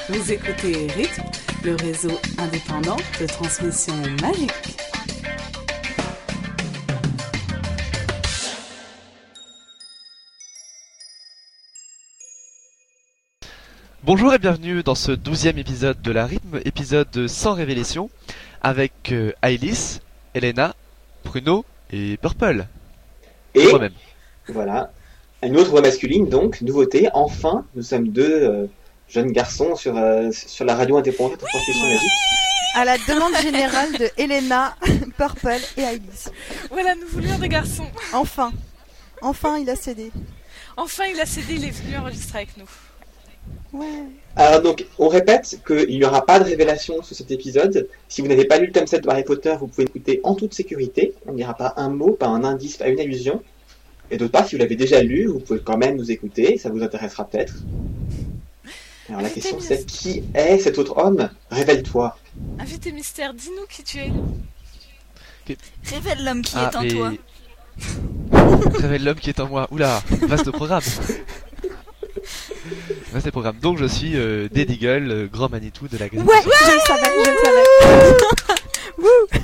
Vous écoutez Rythme, le réseau indépendant de transmission magique. Bonjour et bienvenue dans ce 12e épisode de la Rythme, épisode sans révélation, avec Aïlis, Elena, Pruno et Purple. Et moi-même. Voilà, une autre voix masculine, donc, nouveauté, enfin, nous sommes deux jeunes garçons sur la radio indépendante de transmission magique. À la demande générale de Elena, Purple et Aïlis. Voilà, nous voulions des garçons. Enfin, il a cédé. Enfin, il a cédé, il est venu enregistrer avec nous. Ouais. Alors donc, on répète qu'il n'y aura pas de révélation sur cet épisode. Si vous n'avez pas lu le tome 7 de Harry Potter, vous pouvez écouter en toute sécurité. On n'ira pas un mot, pas un indice, pas une allusion. Et d'autre part, si vous l'avez déjà lu, vous pouvez quand même nous écouter, ça vous intéressera peut-être. Alors la question c'est, qui est cet autre homme ? Révèle-toi. Invité mystère, dis-nous qui tu es. Révèle l'homme qui est en toi. Révèle l'homme qui est en moi. Oula, vaste programme. Vaste programme. Donc je suis Dead Eagle, grand Manitou de la galaxie. Ouais, je le savais. Wouh.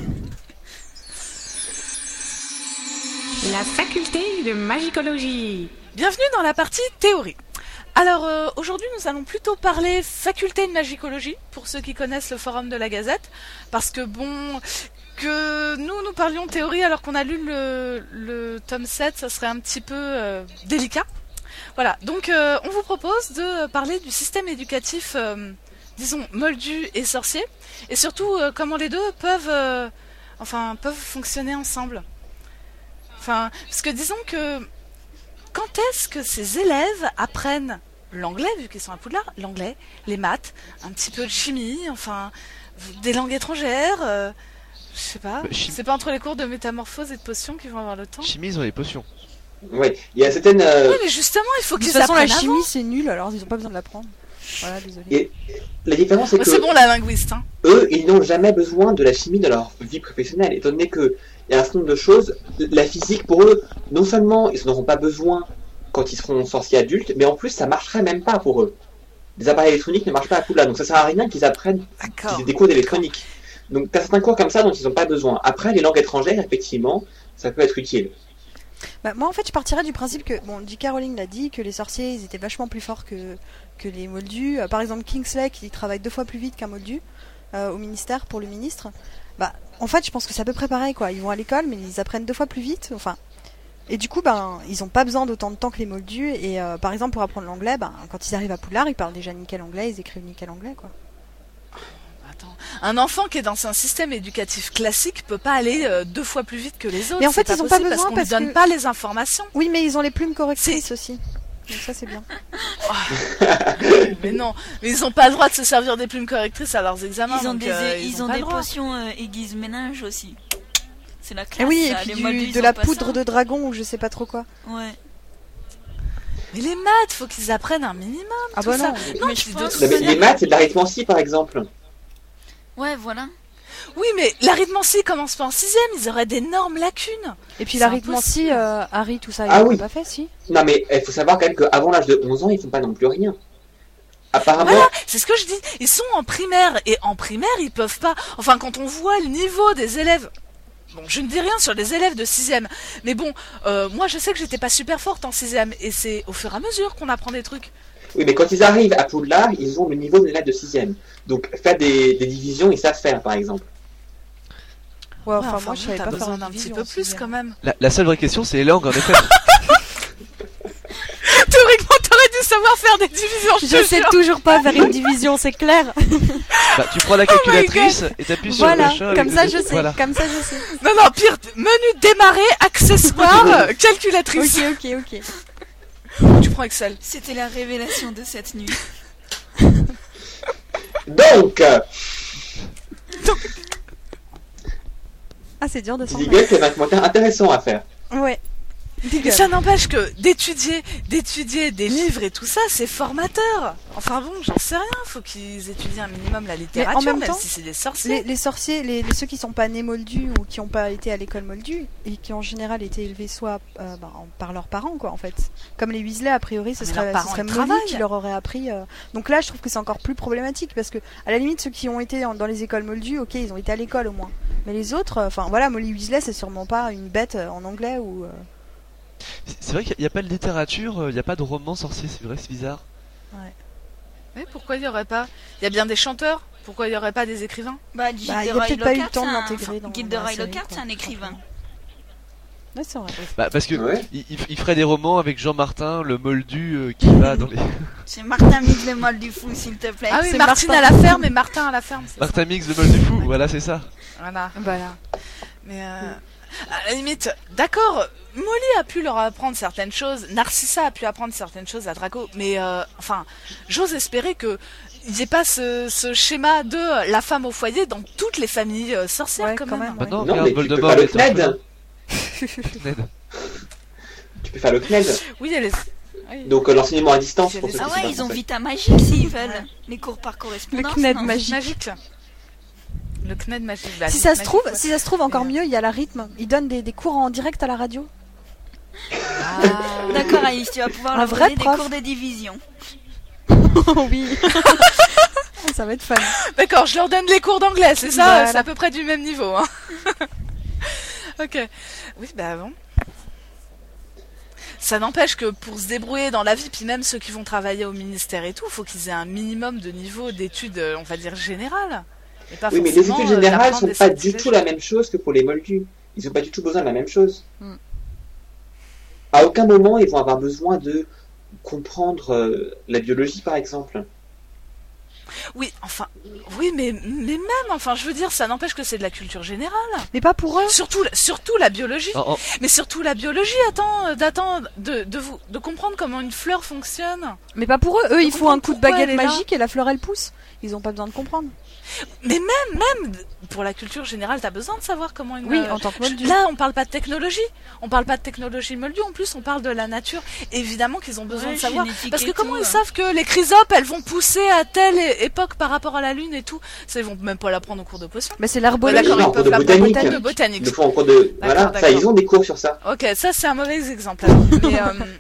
La faculté de magicologie. Bienvenue dans la partie théorie. Alors aujourd'hui nous allons plutôt parler faculté de magicologie, pour ceux qui connaissent le forum de la Gazette, parce que bon, que nous parlions théorie alors qu'on a lu le tome 7, ça serait un petit peu délicat. Voilà, donc on vous propose de parler du système éducatif, disons, moldu et sorcier, et surtout comment les deux peuvent fonctionner ensemble. Enfin, parce que disons que quand est-ce que ces élèves apprennent l'anglais, vu qu'ils sont à Poudlard, l'anglais, les maths, un petit peu de chimie, enfin, des langues étrangères, je sais pas, c'est pas entre les cours de métamorphose et de potions qu'ils vont avoir le temps. Chimie, ils ont les potions. Oui, il y a certaines... Oui, mais justement, il faut qu'ils apprennent avant. De toute façon, la chimie, c'est nul, alors ils n'ont pas besoin de l'apprendre. Voilà, désolé. Et la différence, c'est que... C'est bon, la linguiste, hein. Eux, ils n'ont jamais besoin de la chimie dans leur vie professionnelle, étant donné qu'il y a un certain nombre de choses. La physique, pour eux, non seulement ils n'en auront pas besoin quand ils seront sorciers adultes, mais en plus, ça marcherait même pas pour eux. Les appareils électroniques ne marchent pas à Poudlard, donc ça sert à rien qu'ils apprennent des cours d'électronique. Donc, t'as certains cours comme ça dont ils n'ont pas besoin. Après, les langues étrangères, effectivement, ça peut être utile. Bah, moi en fait je partirais du principe que, bon, J.K. Rowling l'a dit, que les sorciers ils étaient vachement plus forts que les moldus. Par exemple Kingsley qui travaille 2 fois plus vite qu'un moldu au ministère pour le ministre. Bah en fait je pense que c'est à peu près pareil quoi, ils vont à l'école mais ils apprennent 2 fois plus vite, enfin. Et du coup ben ils ont pas besoin d'autant de temps que les moldus et par exemple pour apprendre l'anglais, ben quand ils arrivent à Poudlard ils parlent déjà nickel anglais, ils écrivent nickel anglais quoi. Un enfant qui est dans un système éducatif classique peut pas aller 2 fois plus vite que les autres. Mais en fait, ils ont pas besoin parce qu'on ne donne pas les informations. Oui, mais ils ont les plumes correctrices aussi. Donc ça, c'est bien. Mais non, mais ils ont pas le droit de se servir des plumes correctrices à leurs examens. Ils ont donc, des potions aiguise-ménage aussi. C'est la classe. Et oui, ça. et puis de la poudre de dragon ou je sais pas trop quoi. Ouais. Mais les maths, faut qu'ils apprennent un minimum. Ah bah non. Non, mais Les maths, c'est de l'arithmétique, par exemple. Ouais, voilà. Oui, mais l'arithmétique commence pas en 6ème, ils auraient d'énormes lacunes. Et puis l'arithmétique, Harry, tout ça, ils l'ont pas fait, si. Non, mais il faut savoir quand même qu'avant l'âge de 11 ans, ils font pas non plus rien. Apparemment... Voilà, c'est ce que je dis. Ils sont en primaire, et en primaire, ils peuvent pas... Enfin, quand on voit le niveau des élèves... Bon, je ne dis rien sur les élèves de 6ème, mais bon, moi je sais que j'étais pas super forte en 6ème, et c'est au fur et à mesure qu'on apprend des trucs. Oui, mais quand ils arrivent à Poudlard, ils ont le niveau de l'élève de 6ème. Donc, faire des divisions, ils savent faire, par exemple. Ouais, enfin moi, je savais pas besoin faire d'un petit peu plus, quand même. La seule vraie question, c'est les langues, en effet. Théoriquement, t'aurais dû savoir faire des divisions, je sais toujours pas faire une division, c'est clair. Bah, tu prends la calculatrice et t'appuies sur le chat. Comme ça, je sais. Voilà. Comme ça, je sais. Non, pire, menu démarrer, accessoires, calculatrice. Ok. Tu prends Excel. C'était la révélation de cette nuit. Donc... Ah, c'est dur de s'en Zigel, c'est un commentaire intéressant à faire. Ouais. Et McGonagall. ça n'empêche que d'étudier des livres et tout ça, c'est formateur. Enfin bon, j'en sais rien. Faut qu'ils étudient un minimum la littérature, même même temps, si c'est des sorciers. Les sorciers, ceux qui sont pas nés moldus ou qui ont pas été à l'école moldue et qui en général été élevés soit par leurs parents, quoi, en fait. Comme les Weasley, a priori, ce Mais serait leurs parents, ils Molly travaillent. qui leur aurait appris. Donc là, je trouve que c'est encore plus problématique parce que, à la limite, ceux qui ont été dans les écoles moldues, ok, ils ont été à l'école au moins. Mais les autres, enfin voilà, Molly Weasley, c'est sûrement pas une bête en anglais ou. C'est vrai qu'il n'y a pas de littérature, il n'y a pas de roman sorcier, c'est vrai, c'est bizarre. Mais pourquoi il y aurait pas? Il y a bien des chanteurs. Pourquoi il y aurait pas des écrivains? Bah, il y a peut-être pas eu le temps de l'intégrer dans Guilderoy la série, Lockhart, quoi. c'est un écrivain. Ouais, c'est vrai. Bah, parce que Ouais. il ferait des romans avec Jean Martin, le moldu qui va dans les. C'est Martin Mix le mal du fou, s'il te plaît. Ah oui, c'est Martine Martin. à la ferme et Martin à la ferme. c'est ça. Martin Mix, le moldu fou, voilà, c'est ça. Voilà. Voilà. Mais à la limite, d'accord, Molly a pu leur apprendre certaines choses, Narcissa a pu apprendre certaines choses à Draco, mais enfin, j'ose espérer que il n'y ait pas ce schéma de la femme au foyer dans toutes les familles sorcières Ouais, quand quand même. même. Maintenant, Non, regarde mais tu peux Voldemort faire le est orphelin. CNED. Ned. Tu peux faire le CNED. Oui, elle est... oui. Donc l'enseignement à distance pour ceux Ah qui ouais, savent ils ont pas. Vita Magique s'ils veulent. Les cours par Le correspondance. CNED non magique. Le CNED magique. Bah, Si vite ça se magique, trouve, ouais. si ça se trouve encore mieux, il y a la rythme. Ils donnent des cours en direct à la radio. Ah. D'accord, Alice, tu vas pouvoir Un leur vrai donner des prof. cours de division. Oui. Ça va être fun. D'accord, je leur donne les cours d'anglais, c'est ça? Voilà. C'est à peu près du même niveau. Hein. Ok. Oui, bah bon. Ça n'empêche que pour se débrouiller dans la vie, puis même ceux qui vont travailler au ministère et tout, faut qu'ils aient un minimum de niveau d'études, on va dire, générales. Et pas Oui, mais les forcément, études générales d'apprendre sont des pas du sortilèges. tout la même chose que pour les moldus. Ils ont pas du tout besoin de la même chose. Mm. À aucun moment ils vont avoir besoin de comprendre la biologie, par exemple. Oui, enfin, oui, mais même, enfin, je veux dire, ça n'empêche que c'est de la culture générale. Mais pas pour eux. Surtout la biologie. En- en- Mais surtout la biologie, de comprendre comment une fleur fonctionne. Mais pas pour eux. Eux, il faut un coup de pourquoi baguette elle est là. magique et la fleur elle pousse. Ils ont pas besoin de comprendre. Mais même, pour la culture générale, t'as besoin de savoir comment une... Oui, en tant que moldu. Là, on parle pas de technologie. On parle pas de technologie moldue, en plus, on parle de la nature. Évidemment qu'ils ont besoin Ouais, de savoir. génétique Parce que et comment tout, ils hein. savent que les chrysopes, elles vont pousser à telle époque par rapport à la Lune et tout? Ça, ils vont même pas l'apprendre au cours de potions. Mais c'est Ouais, l'herbologie. d'accord, non, ils en peuvent cours de l'apprendre au botanique. cours de botanique. Ils le font en cours de... Voilà, ça, d'accord. ils ont des cours sur ça. Ok, ça c'est un mauvais exemple. Alors. Mais,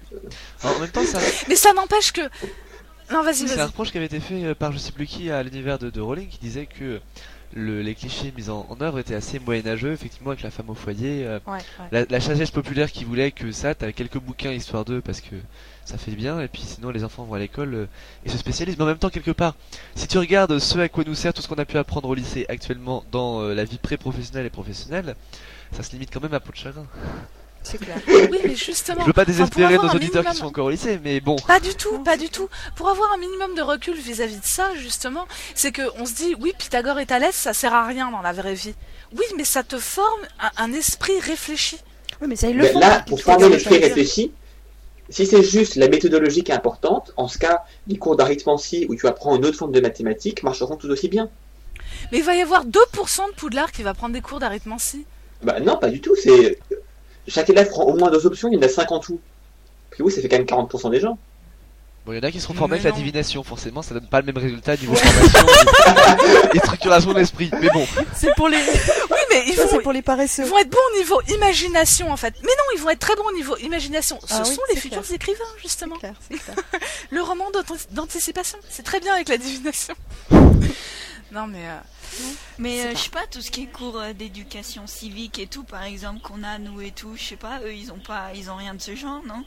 En même temps, ça, mais ça n'empêche que... Non, vas-y, c'est un vas-y. reproche qui avait été fait par je sais plus qui à l'univers de Rowling qui disait que les clichés mis en œuvre étaient assez moyenâgeux, effectivement, avec la femme au foyer. Ouais, ouais. La sagesse populaire qui voulait que ça, t'as quelques bouquins histoire d'eux parce que ça fait bien, et puis sinon les enfants vont à l'école et se spécialisent. Mais en même temps, quelque part, si tu regardes ce à quoi nous sert tout ce qu'on a pu apprendre au lycée actuellement dans la vie pré-professionnelle et professionnelle, ça se limite quand même à peau de chagrin. C'est clair. Oui, mais justement... Je veux pas enfin, pour désespérer avoir nos un auditeurs qui minimum- sont encore au lycée, mais bon. Pas du tout, pas du tout. Pour avoir un minimum de recul vis-à-vis de ça, justement, c'est que on se dit, oui, Pythagore et Thalès, ça sert à rien dans la vraie vie. Oui, mais ça te forme un esprit réfléchi. Oui, mais ça ils le Mais font. là, pour former Regarde, l'esprit ça veut dire. réfléchi, si c'est juste la méthodologie qui est importante, en ce cas, les cours d'arithmancie où tu apprends une autre forme de mathématiques marcheront tout aussi bien. Mais il va y avoir 2% de Poudlard qui va prendre des cours d'arithmancie. Bah non, pas du tout. C'est chaque élève prend au moins 2 options, il y en a 5 en tout. Puis oui, ça fait quand même 40% des gens. Bon, il y en a qui seront formés Mais avec la non. divination, forcément, ça donne pas le même résultat niveau formation et structuration d'esprit. Mais bon, C'est pour les. Oui, mais Ça, c'est pour les paresseux. ils vont être bons au niveau imagination, en fait. Mais non, ils vont être très bons au niveau imagination. Ce Ah oui, sont les c'est futurs clair. écrivains, justement. C'est clair, c'est clair. Le roman d'anticipation. C'est très bien avec la divination. Non, mais... Mais C'est pas- je sais pas, tout ce qui est cours d'éducation civique et tout, par exemple, qu'on a nous et tout, je sais pas, eux ils ont rien de ce genre, non?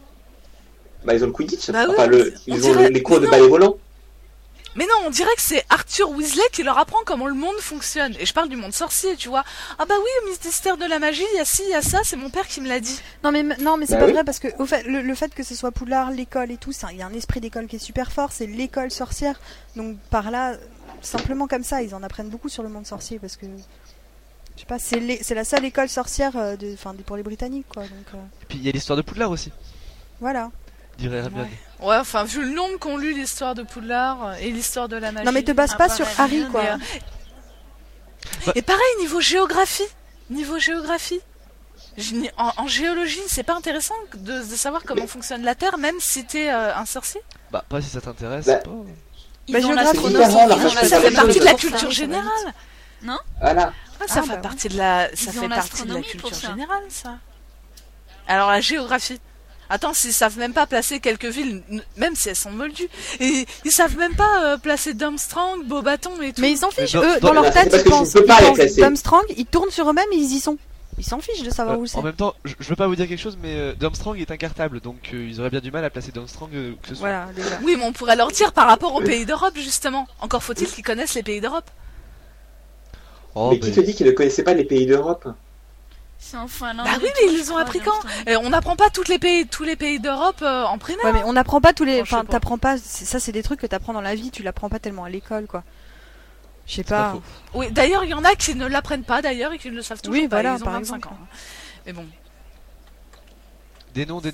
Bah ils ont le Quidditch, Bah oui, enfin on ils ont dirait- les cours de non. ballet volant. Mais non, on dirait que c'est Arthur Weasley qui leur apprend comment le monde fonctionne. Et je parle du monde sorcier, tu vois. Ah bah oui, au ministère de la magie, il y a ci, il y a ça, c'est mon père qui me l'a dit. Non mais c'est Bah pas oui. vrai parce que au fait, le fait que ce soit Poudlard, l'école et tout, il y a un esprit d'école qui est super fort, c'est l'école sorcière. Donc par là, simplement comme ça, ils en apprennent beaucoup sur le monde sorcier parce que je sais pas, c'est la seule école sorcière pour les Britanniques quoi. Donc et puis il y a l'histoire de Poudlard aussi, voilà. dirait Hermione. Ouais, enfin, vu le nombre qu'ont lu l'histoire de Poudlard et l'histoire de la magie. Non mais te base Ah, pas bah, sur ouais, Harry rien, quoi. mais, Et pareil, niveau géographie. En géologie, c'est pas intéressant de savoir comment fonctionne la Terre, même si t'es un sorcier? Bah, pas si ça t'intéresse, Bah, pas. Ils ont géographie, l'astronomie, différent, la ils ont recherche Ça fait des partie choses. de la culture générale. Voilà. Ouais, ça Ah, fait bah partie de la, ça Ils fait ont partie de la l'astronomie culture pour ça. générale, ça. Alors la géographie. Attends, s'ils savent même pas placer quelques villes, même si elles sont moldues, et ils savent même pas placer Armstrong, Beaubaton et tout. Mais ils s'en fichent, Mais eux, dans- dans leur c'est tête, parce ils que tu pensent, peux pas les ils pensent placer. Armstrong, ils tournent sur eux-mêmes et ils y sont. Ils s'en fichent de savoir où c'est. En même temps, je veux pas vous dire quelque chose, mais Armstrong est incartable, donc ils auraient bien du mal à placer Armstrong que ce soit. Voilà, déjà. Oui, mais on pourrait leur dire par rapport aux pays d'Europe, justement. Encore faut-il qu'ils connaissent les pays d'Europe. Oh, Mais qui te dit qu'ils ne connaissaient pas les pays d'Europe? C'est en Finlande. Bah oui, et mais tout, ils je les ont crois, appris quand d'Armstrong. On n'apprend pas tous les pays d'Europe en primaire. Ouais, mais on n'apprend pas tous les. Bon, je sais Enfin, pas. t'apprends pas. Ça, c'est des trucs que t'apprends dans la vie. Tu l'apprends pas tellement à l'école, quoi. Je sais pas pas. faux. Oui, d'ailleurs, il y en a qui ne l'apprennent pas, d'ailleurs, et qui ne le savent toujours Oui, pas. voilà, Ils ont par 25 exemple. ans. Mais bon. Des noms.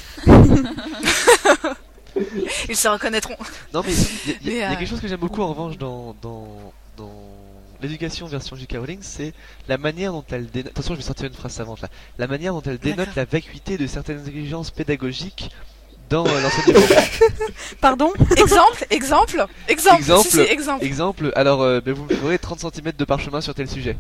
Ils se reconnaîtront. Non, mais il y a Mais, quelque chose que j'aime beaucoup en revanche dans l'éducation version J.K. Rowling, c'est la manière dont elle dénote. Attention, je vais sortir une phrase savante là. La manière dont elle dénote D'accord. la vacuité de certaines exigences pédagogiques dans l'enseignement. Pardon. Exemple. Exemple. Si, exemple. Exemple, alors vous me ferez 30 cm de parchemin sur tel sujet.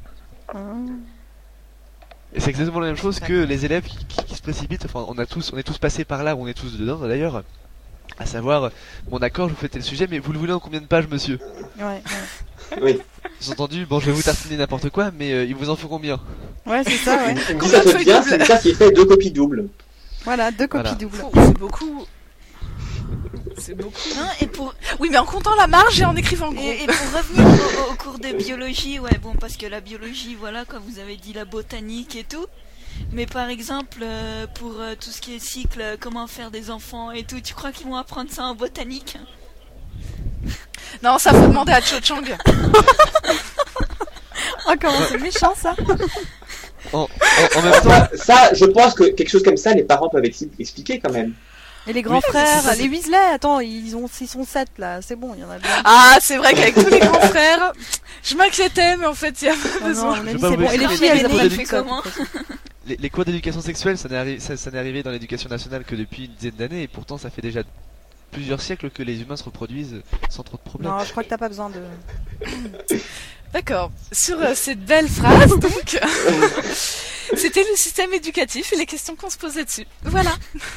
Et c'est exactement la même chose que les élèves qui se précipitent. Enfin, on est tous passés par là, ou on est tous dedans d'ailleurs. À savoir, bon d'accord, je vous fais tel sujet, mais vous le voulez en combien de pages, monsieur? Ouais, Oui. Sous-entendu, bon, je vais vous tartiner n'importe quoi, mais il vous en faut combien? ouais, c'est ça, ouais. Il me dit ça te bien, c'est ça qui fait 2 copies doubles. Voilà, 2 copies Voilà. doubles. C'est beaucoup. C'est beaucoup. Non, et pour, Oui, mais en comptant la marge et en écrivant gros. et pour revenir au cours de biologie, ouais, bon, parce que la biologie, voilà, comme vous avez dit, la botanique et tout. Mais par exemple, pour tout ce qui est cycle, comment faire des enfants et tout, tu crois qu'ils vont apprendre ça en botanique? Non, ça faut demander à Cho Chang. Oh, comment c'est méchant, ça. En même temps, Ça, je pense que quelque chose comme ça, les parents peuvent expliquer quand même. Et les grands Oui, frères, c'est ça. les Weasley, attends, ils sont 7 là, c'est bon, il y en a bien. Ah, c'est vrai qu'avec tous les grands frères, je m'inquiétais, mais en fait, il y a pas Non, non, besoin. à mon Je avis, vais pas c'est vous bon. Et les expliquer, filles, mais elles les apprennent cours plus comment les cours d'éducation sexuelle, ça n'est arrivé dans l'éducation nationale que depuis une dizaine d'années, et pourtant ça fait déjà plusieurs siècles que les humains se reproduisent sans trop de problèmes. Non, je crois que t'as pas besoin de. D'accord. Sur cette belle phrase, donc, c'était le système éducatif et les questions qu'on se posait dessus. Voilà.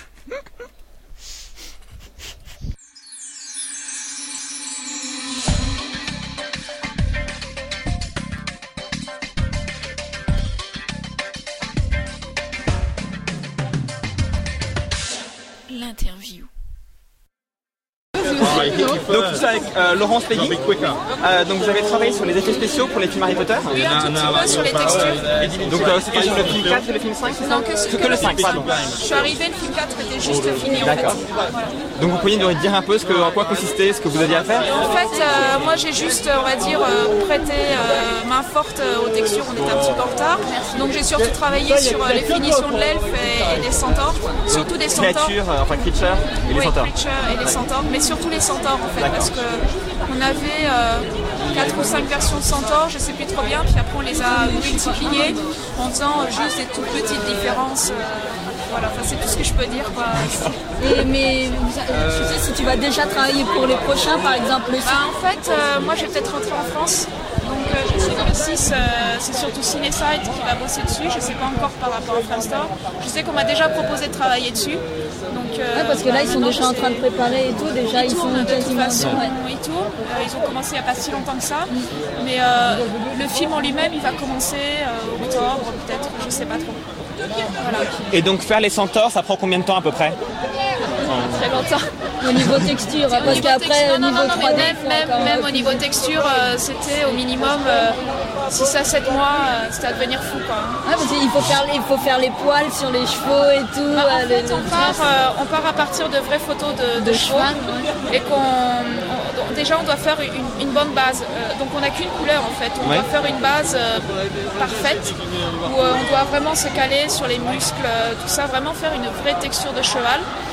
L'interview. Donc tout ça avec Laurence Peggy. Donc vous avez travaillé sur les effets spéciaux pour les films Harry Potter. Oui, un tout petit peu sur les textures. Donc c'était sur le film 4 et le film 5, c'est ça? Non, que le 5, pardon. Je suis arrivée, le film 4 était juste fini en fait. D'accord. Donc vous pourriez nous dire un peu en quoi consistait ce que vous aviez à faire? En fait, moi j'ai juste, on va dire, prêté main forte aux textures, on était un petit peu en retard. Donc j'ai surtout travaillé sur les finitions de l'elfe et des centaures, surtout des centaures. Créatures, enfin creatures et les Oui, centaures. Creature et les centaures, mais surtout les centaures en fait, parce que on avait 4 ou 5 versions de centaures, je sais plus trop bien, puis après on les a multipliées en faisant juste des toutes petites différences. Voilà, enfin, c'est tout ce que je peux dire quoi. Mais tu sais si tu vas déjà travailler pour les prochains, par exemple le 6. En fait, moi je vais peut-être rentrer en France. Donc je sais que le 6, c'est surtout Cinesite qui va bosser dessus. Je sais pas encore par rapport à Framestore. Je sais qu'on m'a déjà proposé de travailler dessus. Donc, Parce que là ils sont déjà en train de préparer et tout, déjà ils sont de toute quasiment façon, ils tournent. Ils ont commencé il n'y a pas si longtemps que ça. Mais le film en lui-même, il va commencer octobre, peut-être, je sais pas trop. Voilà. Et donc faire les centaures, ça prend combien de temps à peu près? Très longtemps. au niveau texture, parce qu'après au niveau 3D, même au niveau texture, c'était au minimum 6 à 7 mois, c'était à devenir fou quoi. Ouais, parce qu'il faut faire les poils sur les chevaux et tout. En fait, on part à partir de vraies photos de chevaux et déjà on doit faire une bonne base. Donc on n'a qu'une couleur en fait. On doit faire une base parfaite où on doit vraiment se caler sur les muscles, tout ça, vraiment faire une vraie texture de cheval.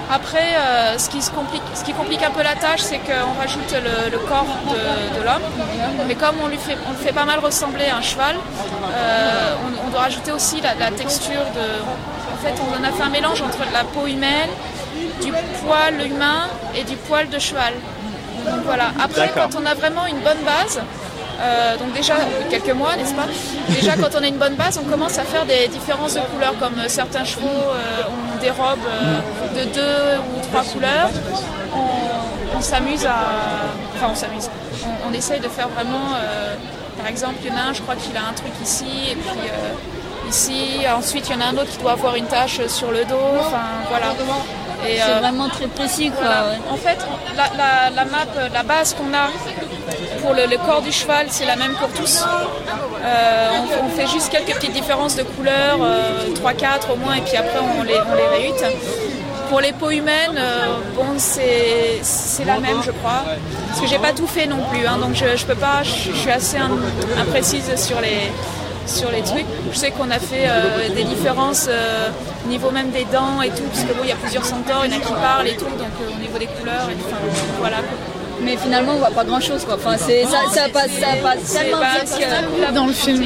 Après, ce qui complique un peu la tâche, c'est qu'on rajoute le corps de l'homme. Mais comme on le fait pas mal ressembler à un cheval, on doit rajouter aussi la texture de... En fait, on a fait un mélange entre de la peau humaine, du poil humain et du poil de cheval. Donc voilà. Après, quand on a vraiment une bonne base, donc déjà quelques mois, n'est-ce pas? Déjà quand on a une bonne base, on commence à faire des différences de couleurs, comme certains chevaux ont des robes de 2 ou 3 couleurs. On s'amuse à... Enfin on s'amuse. On essaye de faire vraiment... par exemple, il y en a un, je crois qu'il a un truc ici, et puis ici. Ensuite, il y en a un autre qui doit avoir une tache sur le dos. Enfin voilà. Et, c'est vraiment très précis, quoi. Voilà. Ouais. En fait, la map, la base qu'on a pour le corps du cheval, c'est la même pour tous. On fait juste quelques petites différences de couleurs, 3-4 au moins, et puis après on les réhute. Pour les peaux humaines, bon, c'est la même, je crois. Parce que j'ai pas tout fait non plus, hein, donc je peux pas, je suis assez imprécise sur les trucs. Je sais qu'on a fait des différences au niveau même des dents et tout, parce que bon, il y a plusieurs centaures, il y en a qui parlent et tout, donc au niveau des couleurs, et enfin, voilà. Mais finalement, on voit pas grand chose, quoi. Enfin, ça passe tellement vite dans le film.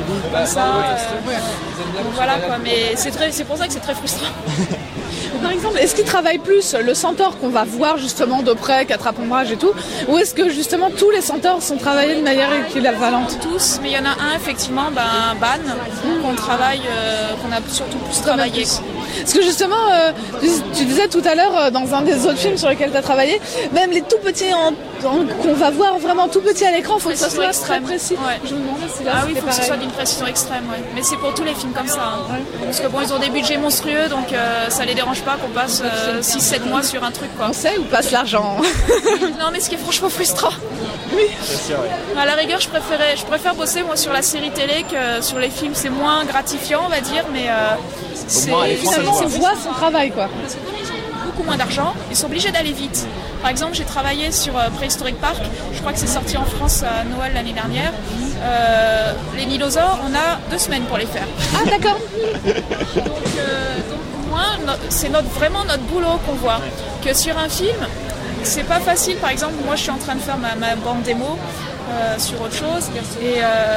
Voilà, quoi. Mais c'est pour ça que c'est très frustrant. Par exemple, est-ce qu'ils travaillent plus le centaure qu'on va voir justement de près, qu'attrape ombrage et tout, ou est-ce que justement tous les centaures sont travaillés de manière équivalente? Tous, mais il y en a un effectivement, Ban, qu'on travaille, qu'on a surtout plus travaillé. Parce que justement, tu disais tout à l'heure dans un des autres films sur lesquels tu as travaillé, même les tout petits qu'on va voir vraiment tout petits à l'écran, il faut que ça soit très précis. Ouais. Je me demandais si là oui, il faut que ce soit d'une précision extrême. Ouais. Mais c'est pour tous les films comme ça. Hein. Ouais. Parce que bon, ils ont des budgets monstrueux, donc ça les dérange pas qu'on passe 6-7 mois sur un truc, quoi. On sait où passe l'argent. Non, mais ce qui est franchement frustrant. Oui. Sûr, ouais. À la rigueur, je préfère bosser moi sur la série télé que sur les films. C'est moins gratifiant, on va dire, mais finalement, on voit son travail, quoi. Parce que comme ils ont beaucoup moins d'argent, ils sont obligés d'aller vite. Par exemple, j'ai travaillé sur Prehistoric Park. Je crois que c'est sorti en France à Noël l'année dernière. Les Nilosaures, on a 2 semaines pour les faire. Ah, d'accord. Donc moi, c'est vraiment notre boulot qu'on voit. Que sur un film, c'est pas facile. Par exemple, moi, je suis en train de faire ma bande démo sur autre chose. Et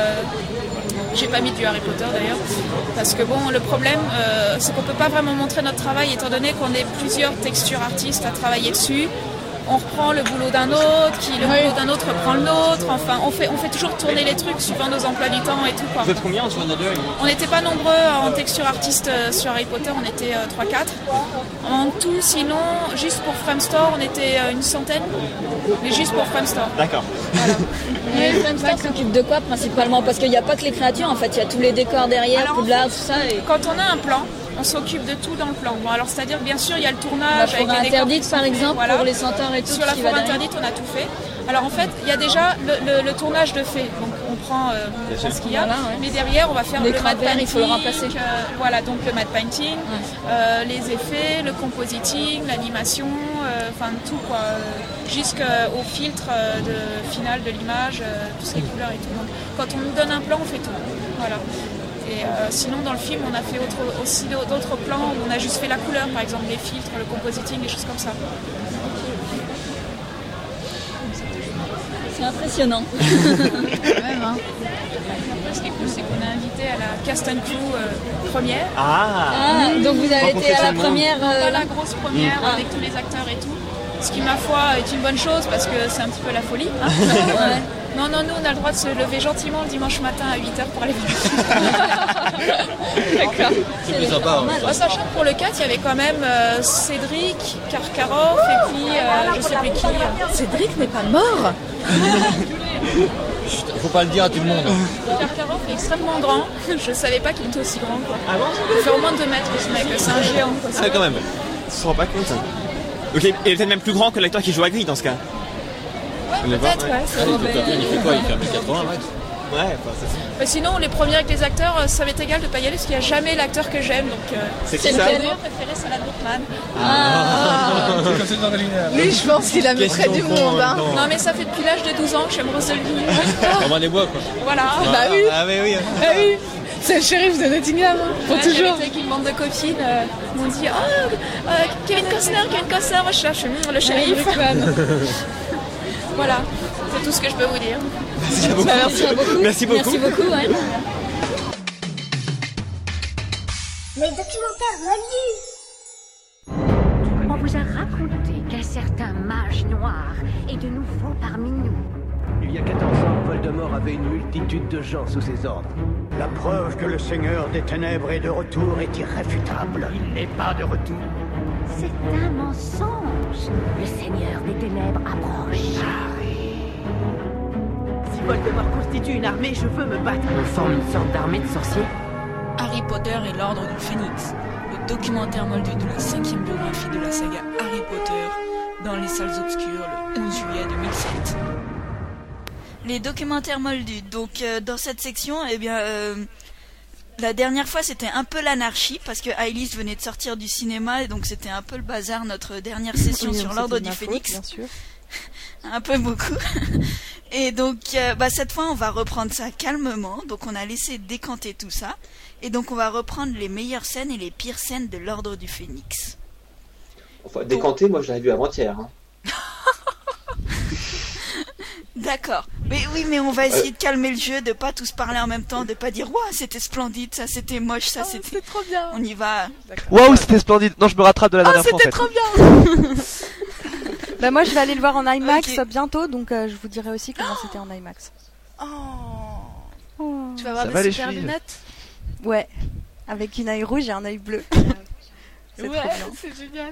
j'ai pas mis du Harry Potter d'ailleurs. Parce que bon, le problème, c'est qu'on peut pas vraiment montrer notre travail étant donné qu'on est plusieurs texture artistes à travailler dessus. On reprend le boulot d'un autre, boulot d'un autre reprend le nôtre. Enfin, on fait toujours tourner les trucs suivant nos emplois du temps et tout, quoi. Vous êtes combien sur les deux? On n'était pas nombreux en texture artiste sur Harry Potter, on était 3-4. En tout, sinon, juste pour Framestore, on était une centaine. Mais juste pour Framestore. D'accord. Voilà. Mais Framestore s'occupe de quoi principalement? Parce qu'il n'y a pas que les créatures, en fait, il y a tous les décors derrière, Poudlard, tout ça. Et... Quand on a un plan, on s'occupe de tout dans le plan. Bon, alors c'est-à-dire bien sûr il y a le tournage avec les interdite par exemple, voilà. Pour les centaures et tout. Sur la forêt interdite, on a tout fait. Alors en fait, il y a déjà le tournage de fait. Donc on prend ce qu'il y a, mais derrière on va faire le matte painting. Il faut le remplacer. Voilà, donc le matte painting, les effets, le compositing, l'animation, enfin tout quoi, jusqu'au filtre final de l'image, tout ce qui est couleurs et tout. Donc quand on nous donne un plan, on fait tout. Voilà. Et sinon dans le film on a fait aussi d'autres plans où on a juste fait la couleur, par exemple les filtres, le compositing, des choses comme ça. C'est impressionnant. Même, hein. Après, ce qui est cool, c'est qu'on a invité à la cast and crew première. Donc vous avez été à la première. Pas la grosse première avec tous les acteurs et tout. Ce qui, ma foi, est une bonne chose parce que c'est un petit peu la folie. Hein. Ouais. Non, nous on a le droit de se lever gentiment le dimanche matin à 8h pour aller voir. D'accord. C'est plus sympa. Hein. Sachant que pour le 4, il y avait quand même Cédric, Karkaroff et puis je sais plus qui. Cédric n'est pas mort. Faut pas le dire à tout le monde. Karkaroff est extrêmement grand. Je savais pas qu'il était aussi grand, quoi. Ah bon? Il fait au moins 2 mètres ce mec, c'est un géant, quoi. Ah quand même. Tu te rends pas compte. Donc il est peut-être même plus grand que l'acteur qui joue à Gris dans ce cas. Ouais, peut-être, ouais. Il fait quoi? Il fait 1m80 mètres. Ouais, enfin, c'est ça. Mais sinon, les premiers avec les acteurs, ça m'est égal de pas y aller parce qu'il n'y a jamais l'acteur que j'aime. Donc, c'est qui ça? Mon acteur préféré, c'est Alan Rickman. Lui, je pense qu'il a mis près du monde. Hein. Non, mais ça fait depuis l'âge de 12 ans que j'aime Russell Lee. On va les bois, quoi. Voilà. Bah oui. Ah, mais oui. Ah oui. C'est le shérif de Nottingham, hein, pour toujours. J'étais avec une bande de copines, m'ont dit Kevin Costner, moi je cherche le shérif. Voilà, c'est tout ce que je peux vous dire. Merci beaucoup. Merci beaucoup, ouais. Les documentaires reliés. On vous a raconté qu'un certain mage noir est de nouveau parmi nous. Il y a 14 ans, Voldemort avait une multitude de gens sous ses ordres. La preuve que le Seigneur des Ténèbres est de retour est irréfutable. Il n'est pas de retour. C'est un mensonge. Le Seigneur des Ténèbres approche. Si Voldemort constitue une armée, je veux me battre. On forme une sorte d'armée de sorciers. Harry Potter et l'Ordre du Phénix, le documentaire moldu de la 5e biographie de la saga Harry Potter, dans les salles obscures le 11 juillet 2007. Les documentaires moldus. Donc dans cette section, la dernière fois c'était un peu l'anarchie parce que Ailis venait de sortir du cinéma et donc c'était un peu le bazar notre dernière session sur l'Ordre du Phénix. Bien sûr. Un peu beaucoup. Et donc cette fois on va reprendre ça calmement. Donc on a laissé décanter tout ça. Et donc on va reprendre les meilleures scènes et les pires scènes de l'Ordre du Phénix. Enfin, décanter, moi je l'avais vu avant-hier. Hein. D'accord. Mais oui, mais on va essayer de calmer le jeu, de pas tous parler en même temps, de pas dire waouh, c'était splendide, ça c'était moche, ça c'était trop bien. On y va. Waouh, c'était splendide. Non, je me rattrape de la dernière fois en fait. C'était trop bien. Bah moi je vais aller le voir en IMAX bientôt, donc je vous dirai aussi comment c'était en IMAX. Tu vas avoir Ça va, des les super chevilles lunettes. Ouais, avec une œil rouge et un œil bleu. C'est ouais, trop bien. c'est génial.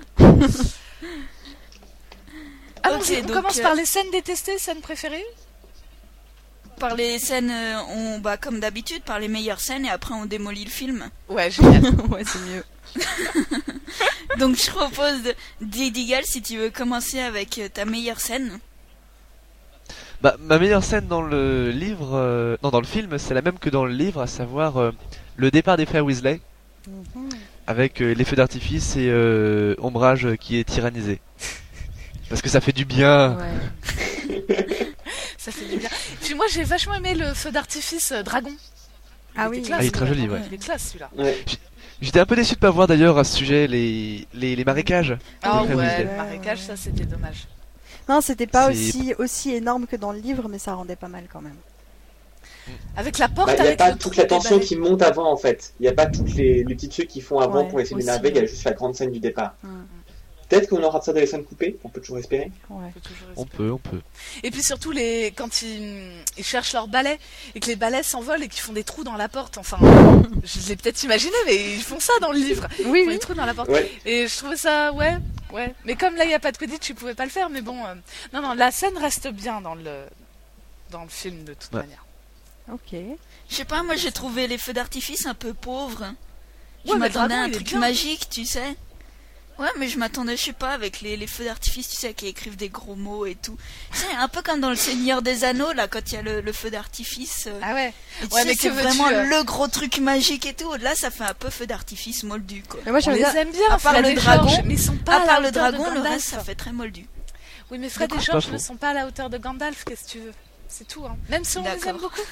Ok, On commence par les scènes détestées, scènes préférées. Par les scènes, comme d'habitude, par les meilleures scènes et après on démolit le film. Ouais, génial. Ouais, c'est mieux. Donc je propose Didigal si tu veux commencer avec ta meilleure scène. Bah, ma meilleure scène dans le livre, dans le film, c'est la même que dans le livre, à savoir le départ des frères Weasley, avec les feux d'artifice et Ombrage qui est tyrannisé. Parce que ça fait du bien. Ouais. Ça fait du bien. Puis moi j'ai vachement aimé le feu d'artifice dragon. Ah oui, il est très joli, ouais. Il est classe celui-là. Ouais. J'étais un peu déçu de pas voir d'ailleurs à ce sujet les marécages. Ah des frères ouais, Weasley. le marécage, ça c'était dommage. Non, c'était pas C'est- aussi énorme que dans le livre, mais ça rendait pas mal quand même. Avec la porte, Il n'y a avec pas le toute trou la tension déballé. qui monte avant en fait. Il n'y a pas toutes les petits trucs qu'ils font avant Ouais, pour essayer aussi, d'énerver. Il y a ouais. juste la grande scène du départ. Peut-être qu'on aura de ça dans les scènes coupées. On peut toujours espérer. Ouais. On peut. Et puis surtout quand ils cherchent leur balai et que les balais s'envolent et qu'ils font des trous dans la porte. Enfin, je l'ai peut-être imaginé, mais ils font ça dans le livre. Ils font des trous dans la porte. Ouais. Et je trouvais ça, ouais. Mais comme là il n'y a pas de Quidditch, tu pouvais pas le faire. Mais bon, non, la scène reste bien dans le film de toute manière. Ok. Je sais pas, moi j'ai trouvé les feux d'artifice un peu pauvres. Je Ouais, mais m'attendais à Dragon, un il est truc bien. magique, tu sais. Ouais, mais je m'attendais, je sais pas, avec les feux d'artifice, tu sais, qui écrivent des gros mots et tout. Tu sais, un peu comme dans le Seigneur des Anneaux, là, quand il y a le feu d'artifice. Ah ouais. Et tu Ouais, sais, mais c'est que veux-tu, vraiment le gros truc magique et tout. Là, ça fait un peu feu d'artifice moldu, quoi. Mais moi, On les aime bien, à part Fred le et dragon, George, mais ils sont pas à à part la le hauteur de dragon, le Gandalf. reste, ça fait très moldu. Oui, mais Fred et D'accord. George Pas ne faux. sont pas à la hauteur de Gandalf, qu'est-ce que tu veux. C'est tout, hein. Même si on les aime D'accord. beaucoup.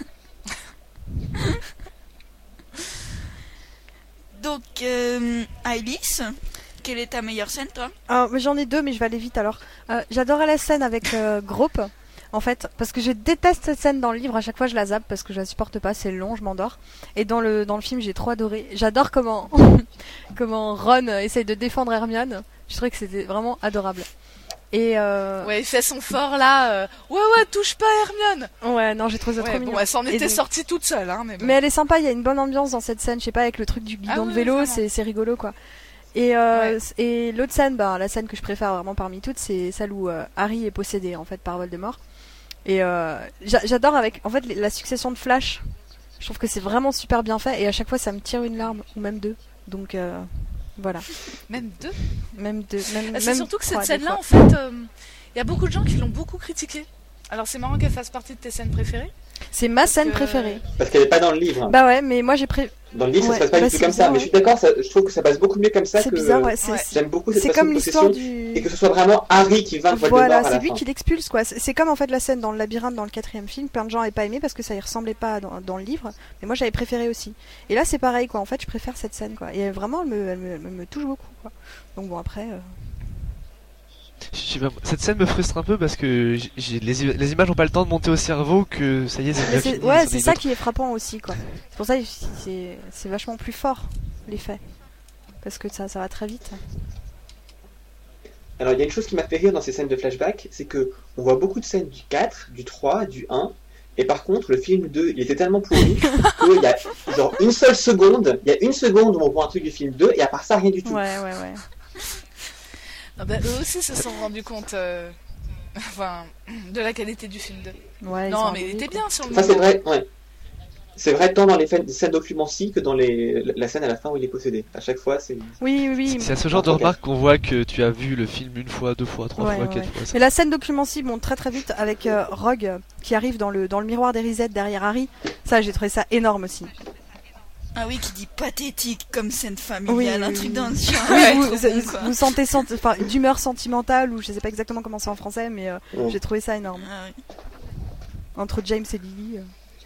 Donc, Ailis, quelle est ta meilleure scène, toi? Mais j'en ai deux, mais je vais aller vite alors. J'adorais la scène avec Grope, en fait, parce que je déteste cette scène dans le livre. À chaque fois, je la zappe parce que je la supporte pas. C'est long, je m'endors. Et dans le film, j'ai trop adoré. J'adore comment Ron essaye de défendre Hermione. Je trouvais que c'était vraiment adorable. Et Ouais, il fait son fort là. Ouais, touche pas Hermione. ouais, non, j'ai trouvé ça trop mignon. Bon, elle s'en Et était donc- sortie toute seule, hein. Mais bon. Mais elle est sympa, il y a une bonne ambiance dans cette scène, je sais pas, avec le truc du guidon Ah de oui, vélo, vraiment. c'est rigolo quoi. Et, et l'autre scène, la scène que je préfère vraiment parmi toutes, c'est celle où Harry est possédé en fait par Voldemort. Et j'adore avec en fait la succession de flash. Je trouve que c'est vraiment super bien fait et à chaque fois ça me tire une larme ou même deux. Donc voilà. Même deux. Même deux. C'est même surtout que cette trois, des scène-là, fois. en fait, il y a beaucoup de gens qui l'ont beaucoup critiquée. Alors c'est marrant qu'elle fasse partie de tes scènes préférées. C'est ma scène préférée. Parce qu'elle est pas dans le livre. Bah ouais, mais moi j'ai Dans le livre, Ouais, ça se passe pas bah, du tout c'est comme ça. bizarre, Mais je suis d'accord, je trouve que ça passe beaucoup mieux comme ça. C'est que... bizarre, ouais. J'aime beaucoup cette C'est façon comme de l'histoire possession, et que ce soit vraiment Harry qui vainque Voldemort Voilà, à la c'est fin. lui qui l'expulse, quoi. C'est comme en fait la scène dans le labyrinthe dans le 4e film. Plein de gens n'avaient pas aimé parce que ça y ressemblait pas dans le livre. Mais moi j'avais préféré aussi. Et là c'est pareil, quoi. En fait, je préfère cette scène, quoi. Et vraiment, elle me touche beaucoup, quoi. Donc bon, après. Je sais pas, cette scène me frustre un peu parce que les images n'ont pas le temps de monter au cerveau que ça y est, c'est bien fini. Ouais, c'est ça qui est frappant aussi, quoi. C'est pour ça que c'est vachement plus fort, l'effet. Parce que ça va très vite. Alors il y a une chose qui m'a fait rire dans ces scènes de flashback, c'est que on voit beaucoup de scènes du 4, du 3, du 1, et par contre le film 2, il était tellement pourri qu'il y a genre une seconde où on voit un truc du film 2, et à part ça, rien du tout. Ouais. Ah bah, eux aussi se sont rendus compte de la qualité du film 2. Ouais, non, mais il était bien sur le Ça moment. c'est vrai, ouais. C'est vrai tant dans les scènes documentaires que dans la scène à la fin où il est possédé. À chaque fois, c'est... Oui. C'est à ce genre de remarque qu'on voit que tu as vu le film une fois, 2 fois, 3 fois, 4 fois. Mais la scène documentaire monte très vite avec Rogue qui arrive dans le miroir d'Erised derrière Harry. Ça, j'ai trouvé ça énorme aussi. Ah oui, qui dit pathétique comme scène familiale, un truc dans ce genre. Oui, vous sentez d'humeur sentimentale, ou je sais pas exactement comment c'est en français, mais j'ai trouvé ça énorme. Ah oui. Entre James et Lily.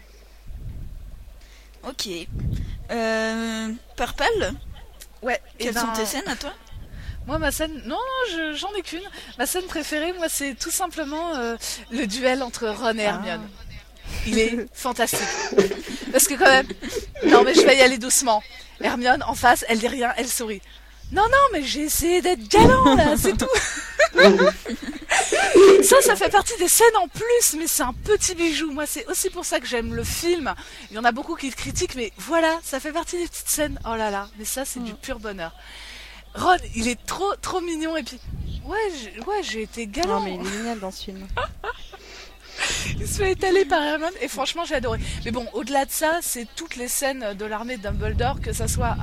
Ok. Purple. Ouais. Quelles sont tes scènes à toi? Moi, ma scène... Non, j'en ai qu'une. Ma scène préférée, moi, c'est tout simplement le duel entre Ron et Hermione. Il est fantastique. Parce que quand même... Non, mais je vais y aller doucement. Hermione, en face, elle dit rien, elle sourit. Non, mais j'ai essayé d'être galant, là, c'est tout. Ça fait partie des scènes en plus, mais c'est un petit bijou. Moi, c'est aussi pour ça que j'aime le film. Il y en a beaucoup qui le critiquent, mais voilà, ça fait partie des petites scènes. Oh là là, mais ça, c'est du pur bonheur. Ron, il est trop mignon, et puis... Ouais, j'ai été galant. Non, mais il est génial dans ce film. Il se fait étaler par Hermione et franchement j'ai adoré. Mais bon, au-delà de ça, c'est toutes les scènes de l'armée de Dumbledore, que ça soit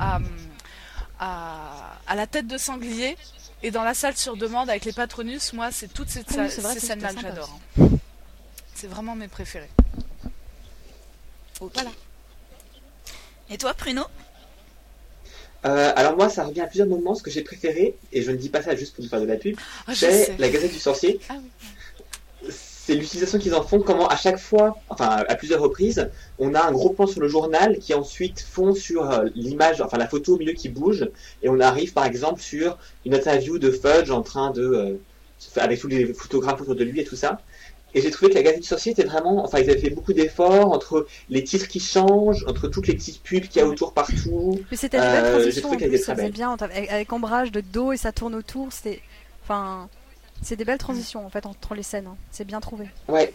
à la tête de sanglier et dans la salle sur demande avec les Patronus. Moi, c'est toutes ces scènes-là que j'adore. C'est vraiment mes préférés. Okay. Voilà. Et toi, Pruno? Alors moi, ça revient à plusieurs moments. Ce que j'ai préféré, et je ne dis pas ça juste pour nous faire de la pub, c'est la Gazette du Sorcier. Ah oui. C'est l'utilisation qu'ils en font, comment à chaque fois, enfin à plusieurs reprises, on a un gros plan sur le journal qui ensuite fond sur l'image, enfin la photo au milieu qui bouge, et on arrive par exemple sur une interview de Fudge en train de... avec tous les photographes autour de lui et tout ça. Et j'ai trouvé que la Gazette du Sorcier était vraiment... Enfin, ils avaient fait beaucoup d'efforts entre les titres qui changent, entre toutes les petites pubs qu'il y a autour partout. Mais c'était une belle transition, j'ai trouvé en qu'elle plus, était ça très faisait belle. bien, avec ombrage de dos et ça tourne autour, c'était... Enfin... C'est des belles transitions en fait entre les scènes, hein. C'est bien trouvé. Ouais.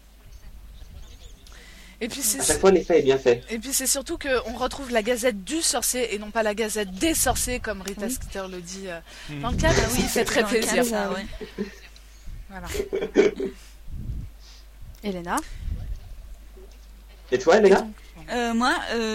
Et puis à chaque fois l'effet est bien fait. Et puis c'est surtout qu'on retrouve la Gazette du Sorcier et non pas la Gazette des Sorciers comme Rita Skeeter le dit dans le cadre. Oui, c'est très plaisir. Ça, ouais. Voilà. Elena. Et toi, Elena? Moi,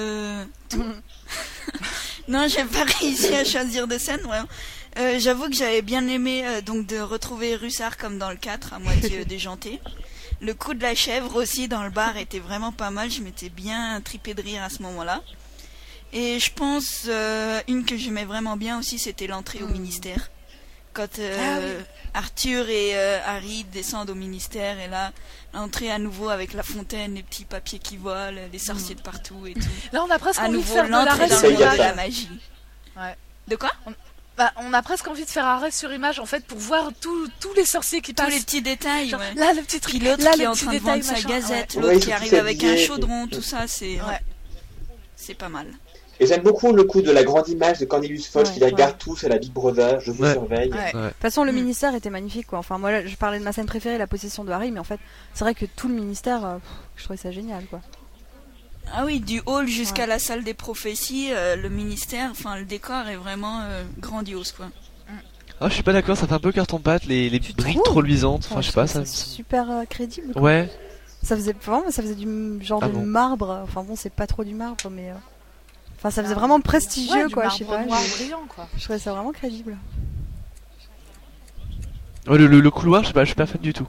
non, j'ai pas réussi à choisir de scène, ouais. J'avoue que j'avais bien aimé donc de retrouver Russard comme dans le 4 à moitié déjanté. Le coup de la chèvre aussi dans le bar était vraiment pas mal, je m'étais bien tripé de rire à ce moment-là. Et je pense une que j'aimais vraiment bien aussi, c'était l'entrée au ministère. Quand Arthur et Harry descendent au ministère, et là l'entrée à nouveau avec la fontaine, les petits papiers qui volent, les sorciers de partout et tout. Là on a presque à envie nouveau de faire de l'arrêt dans sur le monde de la image. magie. Ouais. De quoi? On a presque envie de faire arrêt sur image en fait pour voir tous les sorciers qui passent. Tous les petits détails. Genre, ouais. Là le petit truc, Puis l'autre là qui est le en petit train de détail, vendre sa machin. gazette, Ouais. l'autre Ouais, qui ils arrive sont avec un habillés. chaudron, tout ça, c'est pas mal. Et j'aime beaucoup le coup de la grande image de Cornelius Fudge qui la ouais. garde tous à la Big Brother, je vous surveille. De toute façon, le ministère était magnifique, quoi. Enfin, moi, là, je parlais de ma scène préférée, la possession de Harry, mais en fait, c'est vrai que tout le ministère, je trouvais ça génial, quoi. Ah oui, du hall jusqu'à la salle des prophéties, le ministère, enfin le décor est vraiment grandiose, quoi. Ah, je suis pas d'accord, ça fait un peu carton-pâte, les briques trop luisantes, enfin je sais pas, ça... C'est super crédible, quoi. Ouais. Ça faisait du genre de marbre, enfin bon, c'est pas trop du marbre, mais... Enfin, ça faisait vraiment prestigieux, du quoi, je sais pas. noir brillant, quoi. Je trouvais ça vraiment crédible. Ouais, le couloir, je sais pas, je suis pas fan du tout.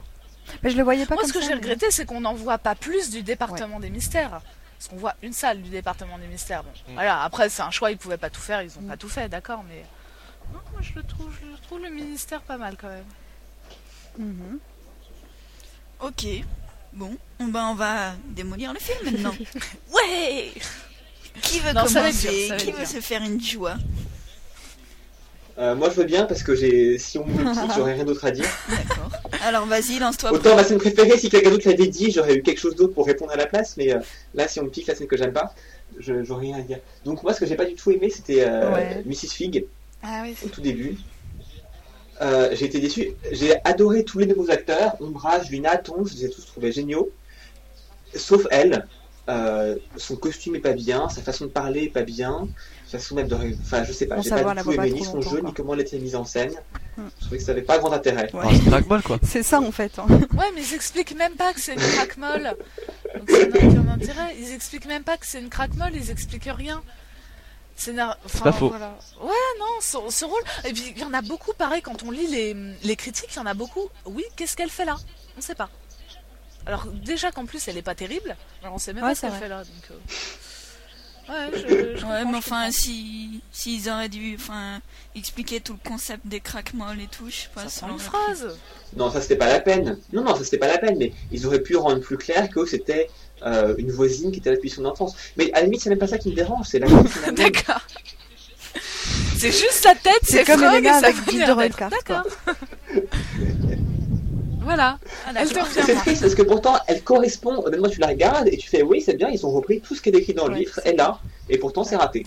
Mais je le voyais pas Moi, comme ce que ça, j'ai mais- regretté, c'est qu'on n'en voit pas plus du département des mystères. Parce qu'on voit une salle du département des mystères. Bon, voilà, après, c'est un choix, ils pouvaient pas tout faire, ils ont pas tout fait, d'accord, mais... Non, moi, je trouve le ministère pas mal, quand même. Mhm. Ok. Bon, on va démolir le film maintenant. Ouais. Qui veut Non, ça va être commencer? dur, ça va Qui être veut dur. se faire une joie? Moi je veux bien parce que si on me le dit, j'aurais rien d'autre à dire. D'accord. Alors vas-y, lance-toi. Autant ma scène préférée, si quelqu'un d'autre l'avait dit, j'aurais eu quelque chose d'autre pour répondre à la place, mais là si on me pique la scène que j'aime pas, j'aurais rien à dire. Donc moi ce que j'ai pas du tout aimé c'était Mrs. Fig Ah oui. au tout début. J'ai été déçu. J'ai adoré tous les nouveaux acteurs, Umbra, Julina, Tonge, je les ai tous trouvés géniaux. Sauf elle. Son costume est pas bien, sa façon de parler est pas bien, sa façon même de... Enfin, je sais pas, Bon, j'ai ça va, pas on la du tout voit pas aimé ni trop son longtemps, jeu, quoi. ni comment elle était mise en scène. Je trouvais que ça avait pas grand intérêt. Ouais. Ah, c'est craque-molle, quoi. C'est ça en fait. Hein. Ouais, mais ils expliquent même pas que c'est une craque-molle. Donc ça n'a aucun intérêt. Ils expliquent même pas que c'est une craque-molle, ils expliquent rien. C'est pas faux. Voilà. Ouais, non, ce rôle... Et puis, il y en a beaucoup, pareil, quand on lit les critiques, il y en a beaucoup. Oui, qu'est-ce qu'elle fait là? On sait pas. Alors, déjà qu'en plus, elle est pas terrible. Alors, on sait même Ouais, pas ce c'est qu'elle vrai. fait là. Donc, ouais, je Ouais, mais comprends, enfin, s'ils auraient dû expliquer tout le concept des crack-molles et tout, je sais pas. ça sent aurait une pu- phrase. Non, ça c'était pas la peine. Non, ça c'était pas la peine, mais ils auraient pu rendre plus clair que c'était une voisine qui était là depuis son enfance. Mais à la limite, c'est même pas ça qui me dérange, c'est la D'accord. C'est juste sa tête, C'est comme Frog Elena et sa avec manière Gilderoy d'être. Clark, quoi. D'accord. Voilà. Elle te C'est revient. triste parce que pourtant elle correspond, honnêtement tu la regardes et tu fais oui c'est bien, ils ont repris tout ce qui est écrit dans le Ouais, livre, est là, et pourtant c'est raté.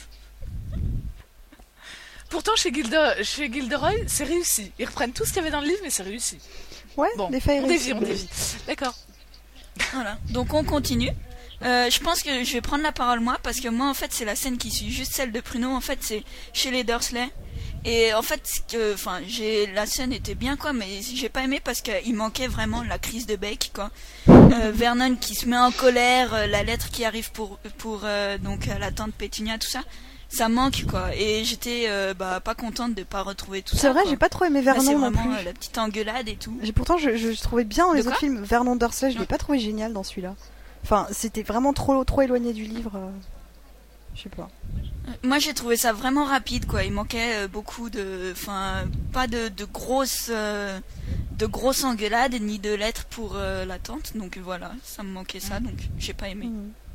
Pourtant, chez Gilderoy, c'est réussi. Ils reprennent tout ce qu'il y avait dans le livre, mais c'est réussi. Ouais, Bon, des faits on réussis. dévie, on dévie. D'accord. Voilà. Donc on continue. Je pense que je vais prendre la parole moi parce que moi en fait c'est la scène qui suit juste celle de Pruno. En fait c'est chez les Dursley et en fait la scène était bien quoi, mais j'ai pas aimé parce qu'il manquait vraiment la crise de bec quoi. Vernon qui se met en colère, la lettre qui arrive pour donc la tante Pétunia, tout ça. Ça manque quoi, et j'étais pas contente de pas retrouver tout ça. C'est vrai, quoi. j'ai pas trop aimé Là, Vernon c'est non vraiment plus. la petite engueulade et tout. Pourtant, je trouvais bien les De autres quoi films. Vernon Dursley, je l'ai Ouais. pas trouvé génial dans celui-là. Enfin, c'était vraiment trop éloigné du livre. Je sais pas. Moi j'ai trouvé ça vraiment rapide quoi, il manquait beaucoup pas de grosses engueulades ni de lettres pour la tante, donc voilà, ça me manquait ça, donc j'ai pas aimé.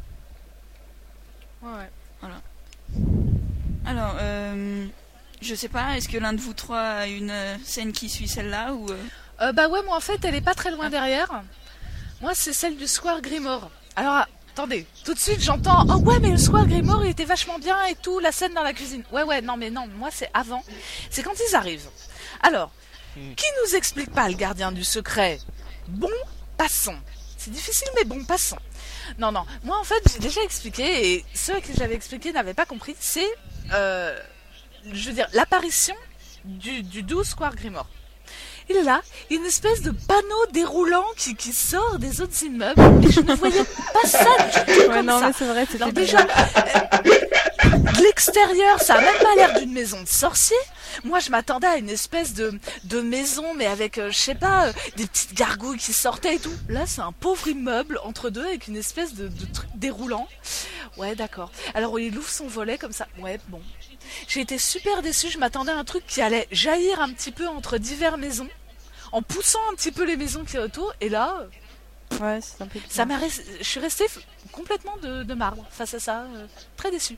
Ouais. Voilà. Alors, je sais pas, est-ce que l'un de vous trois a une scène qui suit celle-là ou Bah ouais, moi en fait, elle est pas très loin derrière. Moi, c'est celle du Square Grimoire. Alors, attendez, tout de suite j'entends oh ouais, mais le Square Grimoire il était vachement bien et tout, la scène dans la cuisine. Ouais, non, moi c'est avant. C'est quand ils arrivent. Alors, qui nous explique pas le gardien du secret? Bon, passons. C'est difficile, mais bon, passons. Non, moi en fait, j'ai déjà expliqué, et ceux à qui j'avais expliqué n'avaient pas compris, c'est, je veux dire, l'apparition du 12 Square Grimoire. Il est là, une espèce de panneau déroulant qui sort des autres immeubles, et je ne voyais pas ça du tout comme non, ça. mais c'est vrai, c'était Alors déjà, de l'extérieur, ça a même pas l'air d'une maison de sorcier. Moi, je m'attendais à une espèce de maison, mais avec, je sais pas, des petites gargouilles qui sortaient et tout. Là, c'est un pauvre immeuble entre deux avec une espèce de truc déroulant. Ouais, d'accord. Alors, il ouvre son volet comme ça. Ouais, bon. J'ai été super déçue. Je m'attendais à un truc qui allait jaillir un petit peu entre diverses maisons, en poussant un petit peu les maisons qui est autour. Et là, ouais, c'est un peu ça je suis restée complètement de marbre face à ça. Très déçue.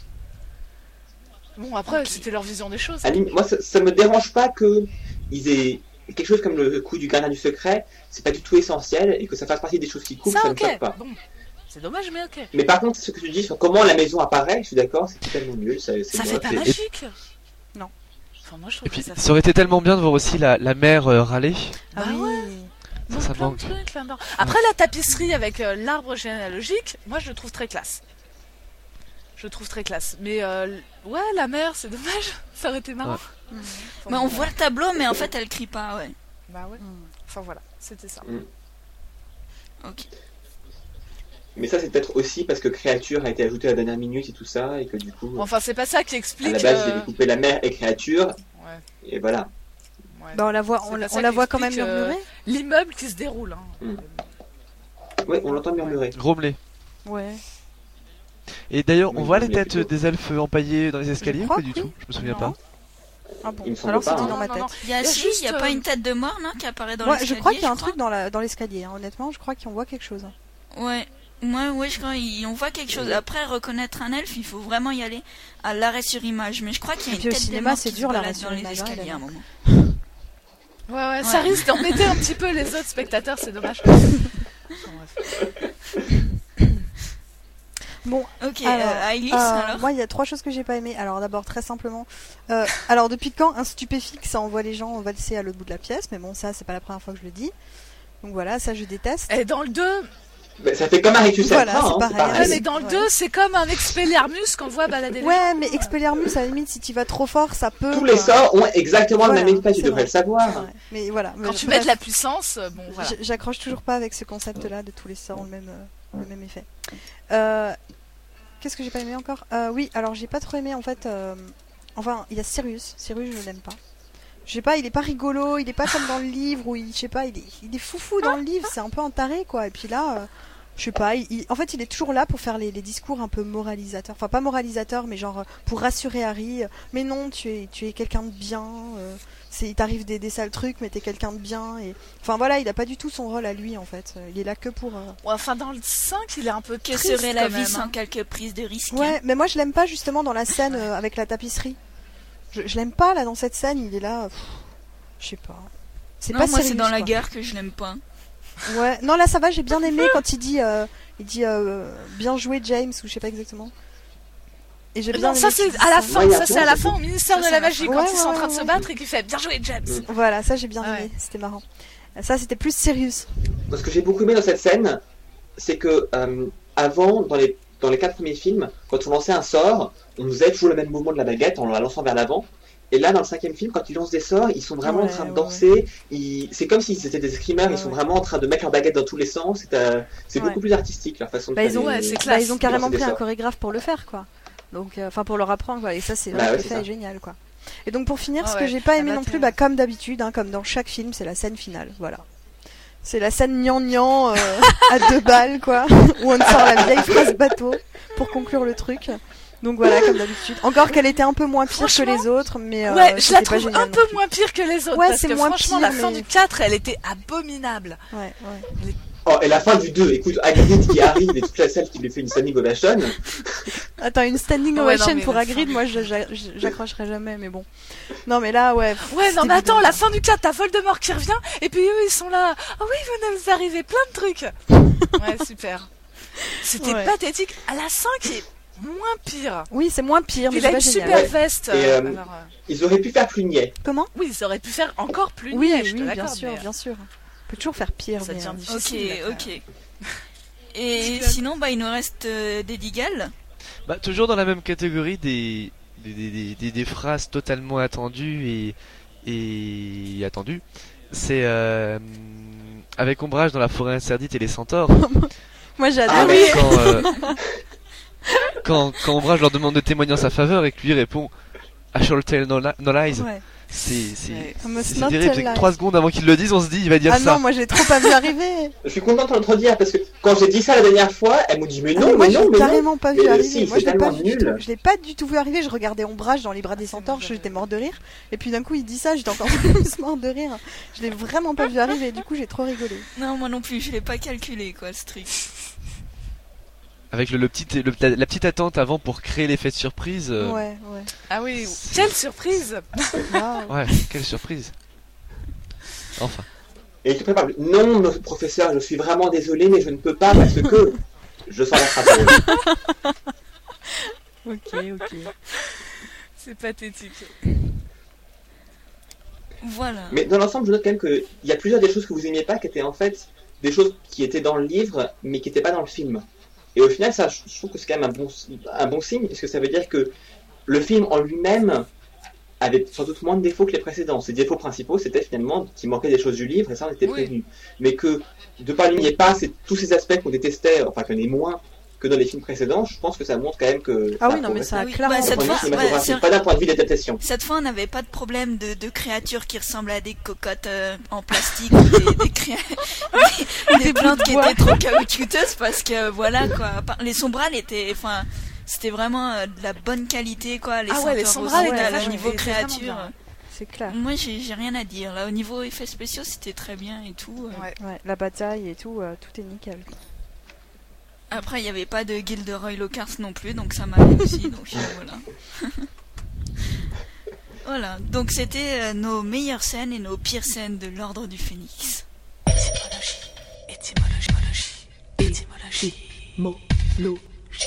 Bon, après, c'était leur vision des choses. Moi ça me dérange pas que ils aient quelque chose comme le coup du gardien du secret, c'est pas du tout essentiel, et que ça fasse partie des choses qui coupent, ça me choque pas. Bon. C'est dommage, mais ok. Mais par contre, ce que tu dis sur comment la maison apparaît, je suis d'accord, c'est totalement nul. Ça fait pas magique. Non. Enfin, moi, je trouve Et puis, que ça aurait été tellement bien de voir aussi la mère râler. Ah ouais. Ça plein manque. de trucs là-dedans. Après, la tapisserie avec l'arbre généalogique, moi, je le trouve très classe. Mais ouais, la mère, c'est dommage. Ça aurait été marrant. Ouais. Mais on voit le tableau, mais en fait elle crie pas, ouais. Bah ouais. Enfin voilà, c'était ça. Ok. Mais ça, c'est peut-être aussi parce que créature a été ajoutée à la dernière minute et tout ça, et que du coup. Enfin, c'est pas ça qui À explique. la base, j'ai découpé la mère et créature, Ouais. et voilà. Ouais. Bah, on la voit, C'est on pas la ça qui voit quand même explique, murmurer. l'immeuble qui se déroule. Ouais, on l'entend murmurer. Grommeler. Ouais. Et d'ailleurs, on Oui, voit les grommeler têtes des elfes empaillés dans les escaliers ou crois pas du que tout? Je me souviens Non. pas. Ah bon, Il me semble alors pas, c'était hein. dans ma tête. Il y a, juste, y a pas une tête de mort, non, qui apparaît dans Ouais, l'escalier. je crois qu'il y a un truc dans l'escalier, hein. Honnêtement, je crois qu'on voit quelque chose. Ouais. Ouais, je crois on voit quelque chose. Après, reconnaître un elfe, il faut vraiment y aller à l'arrêt sur image. Mais je crois qu'il y a Et une puis au tête de cinéma, mort c'est qui dur, se l'arrêt balade sur dans les image, hein, escaliers à un évidemment. moment. Ouais, ça risque d'embêter un petit peu les autres spectateurs, c'est dommage. Bon, Ok, alors, Ailis, alors moi il y a 3 choses que j'ai pas aimées. Alors d'abord, très simplement, alors depuis quand un stupéfixe ça envoie les gens valser à l'autre bout de la pièce? Mais bon, ça c'est pas la première fois que je le dis. Donc voilà, ça je déteste. Et dans le 2, Mais ça fait comme un Rectus Voilà, Alpha, c'est hein, pareil. ouais, mais dans le 2, c'est comme un Expelliarmus qu'on voit balader les Ouais, mais Expelliarmus, à la limite, si tu vas trop fort, ça peut. Tous les sorts ont exactement Voilà, le même effet, tu c'est devrais vrai. le savoir. Ouais. Mais voilà. Quand tu mets de la puissance, bon voilà. J'accroche toujours pas avec ce concept-là de tous les sorts ont le même effet. Qu'est-ce que j'ai pas aimé encore? Oui, alors j'ai pas trop aimé en fait. Enfin, il y a Sirius. Sirius, je l'aime pas. Je sais pas, il est pas rigolo, il est pas comme dans le livre où je sais pas, il est foufou dans le livre, c'est un peu entaré quoi. Et puis là, je sais pas, en fait, il est toujours là pour faire les discours un peu moralisateurs. Enfin, pas moralisateurs, mais genre pour rassurer Harry. Mais non, tu es quelqu'un de bien. Il t'arrive des sales trucs, mais t'es quelqu'un de bien. Et enfin voilà, il a pas du tout son rôle à lui en fait. Il est là que pour. Ouais, enfin, dans le 5, il est un peu Que triste, serait la quand vie même, sans hein. quelques prises de risque? Ouais, mais moi je l'aime pas justement dans la scène avec la tapisserie. Je l'aime pas là dans cette scène, il est là. Je sais pas. C'est Non, pas moi c'est Sirius, dans la quoi. gare que je l'aime pas. Ouais, non là ça va, j'ai bien aimé quand il dit bien joué James ou je sais pas exactement. Et j'ai bien Non, ça aimé c'est qu'il à la dise fin, Ouais, ça c'est à la fin au ministère Ça, de c'est la à la magie fin. quand Ouais, ils sont en ouais, train de se ouais. battre et qu'il fait bien joué James. Voilà, ça j'ai bien Ouais. aimé, c'était marrant. Ça c'était plus Sirius. Ce que j'ai beaucoup aimé dans cette scène, c'est que avant, dans les 4 premiers films, quand on lançait un sort, on nous faisait toujours le même mouvement de la baguette en la lançant vers l'avant. Et là, dans le 5e film, quand ils lancent des sorts, ils sont vraiment en train de danser. C'est comme si c'était des escrimeurs, ils sont vraiment en train de mettre leur baguette dans tous les sens. C'est beaucoup plus artistique leur façon de faire. Ils ont carrément pris un chorégraphe pour le faire, quoi. Donc, enfin, pour leur apprendre, quoi. Et ça, c'est vrai que l'effet est génial, quoi. Et donc, pour finir, ce que j'ai pas aimé non plus, comme d'habitude, hein, comme dans chaque film, c'est la scène finale. Voilà. C'est la scène gnangnan à 2 balles, quoi, où on sort la vieille phrase bateau pour conclure le truc. Donc voilà, comme d'habitude. Encore qu'elle était un peu moins pire que les autres, mais ouais, je la pas trouve génial un peu moins pire que les autres. Ouais, parce c'est que moins franchement, pire, la fin mais- du 4, elle était abominable. Ouais. Oh, et la fin du 2, écoute, Hagrid qui arrive et toute la salle qui lui fait une standing ovation. Attends, une standing Ouais, ovation non, mais pour la Hagrid, moi j'accrocherai jamais, mais bon. Non, mais là, ouais. Ouais, non, c'était mais attends, bidon. la fin du 4, t'as Voldemort qui revient, et puis eux, ils sont là. Ah oui, vous nous arrivez plein de trucs. Ouais, super. C'était Ouais. pathétique. À la 5, il est moins pire. Oui, c'est moins pire, mais Il a c'est une pas super génial. veste. Et, alors, ils auraient pu faire plus niais. Comment? oui, ils auraient pu faire encore plus Oui, niais, je te oui, bien l'accorde, sûr, mais- bien sûr. On peut toujours faire pire, Ça mais, devient Ok, difficile. ok. Et sinon, il nous reste des Digals. Bah, toujours dans la même catégorie des phrases totalement attendues et attendues. C'est avec Ombrage dans la forêt interdite et les centaures. Moi j'ai Ah adoré. Quand Ombrage leur demande de témoigner en sa faveur et que lui répond I shall tell no lies. Ouais. C'est must not terrible. tell lies. 3 secondes avant qu'il le dise, on se dit il va dire Ah ça. non, moi j'ai trop pas vu arriver. Je suis content de t'entredire parce que quand j'ai dit ça la dernière fois, elle m'a dit mais non, moi mais non, j'ai mais carrément non. pas Mais vu arriver. si, Moi c'est je l'ai pas tellement vu du tout. nul. Je l'ai pas du tout vu arriver. Je regardais Ombrage dans Les Bras des Centaures, j'étais mort de rire. Et puis d'un coup il dit ça, j'étais encore plus mort de rire. Je l'ai vraiment pas vu arriver. Du coup j'ai trop rigolé. Non, moi non plus, je l'ai pas calculé, quoi, ce truc. Avec la petite attente avant pour créer l'effet de surprise. Ouais. Ah oui, quelle surprise. Waouh. Ouais, quelle surprise. Enfin. Et il te prépare. Non, professeur, je suis vraiment désolé, mais je ne peux pas parce que je sens la phrase. Ok. C'est pathétique. Voilà. Mais dans l'ensemble, je note quand même qu'il y a plusieurs des choses que vous aimiez pas qui étaient en fait des choses qui étaient dans le livre mais qui n'étaient pas dans le film. Et au final, ça, je trouve que c'est quand même un bon signe parce que ça veut dire que le film en lui-même avait sans doute moins de défauts que les précédents. Ses défauts principaux, c'était finalement qu'il manquait des choses du livre et ça, on était prévenu. Mais que de par lui, il n'y ait pas tous ces aspects qu'on détestait, enfin qu'on ait moins que dans les films précédents, je pense que ça montre quand même que... Ah oui, non, mais ça a clairement... cette fois, pas d'un point de vue d'adaptation. Cette fois, on n'avait pas de problème de créatures qui ressemblaient à des cocottes en plastique ou des plantes qui étaient trop caoutchouteuses parce que voilà quoi. Les sombrales étaient, enfin, c'était vraiment de la bonne qualité quoi. Les sombrales étaient au niveau créature. C'est clair. Moi, j'ai rien à dire. Là, au niveau effets spéciaux, c'était très bien et tout. Ouais, la bataille et tout, tout est nickel. Après, il n'y avait pas de Gilderoy Lockhart non plus, donc ça m'allait aussi. Donc voilà. Voilà. Donc c'était nos meilleures scènes et nos pires scènes de l'Ordre du Phénix. Étymologie.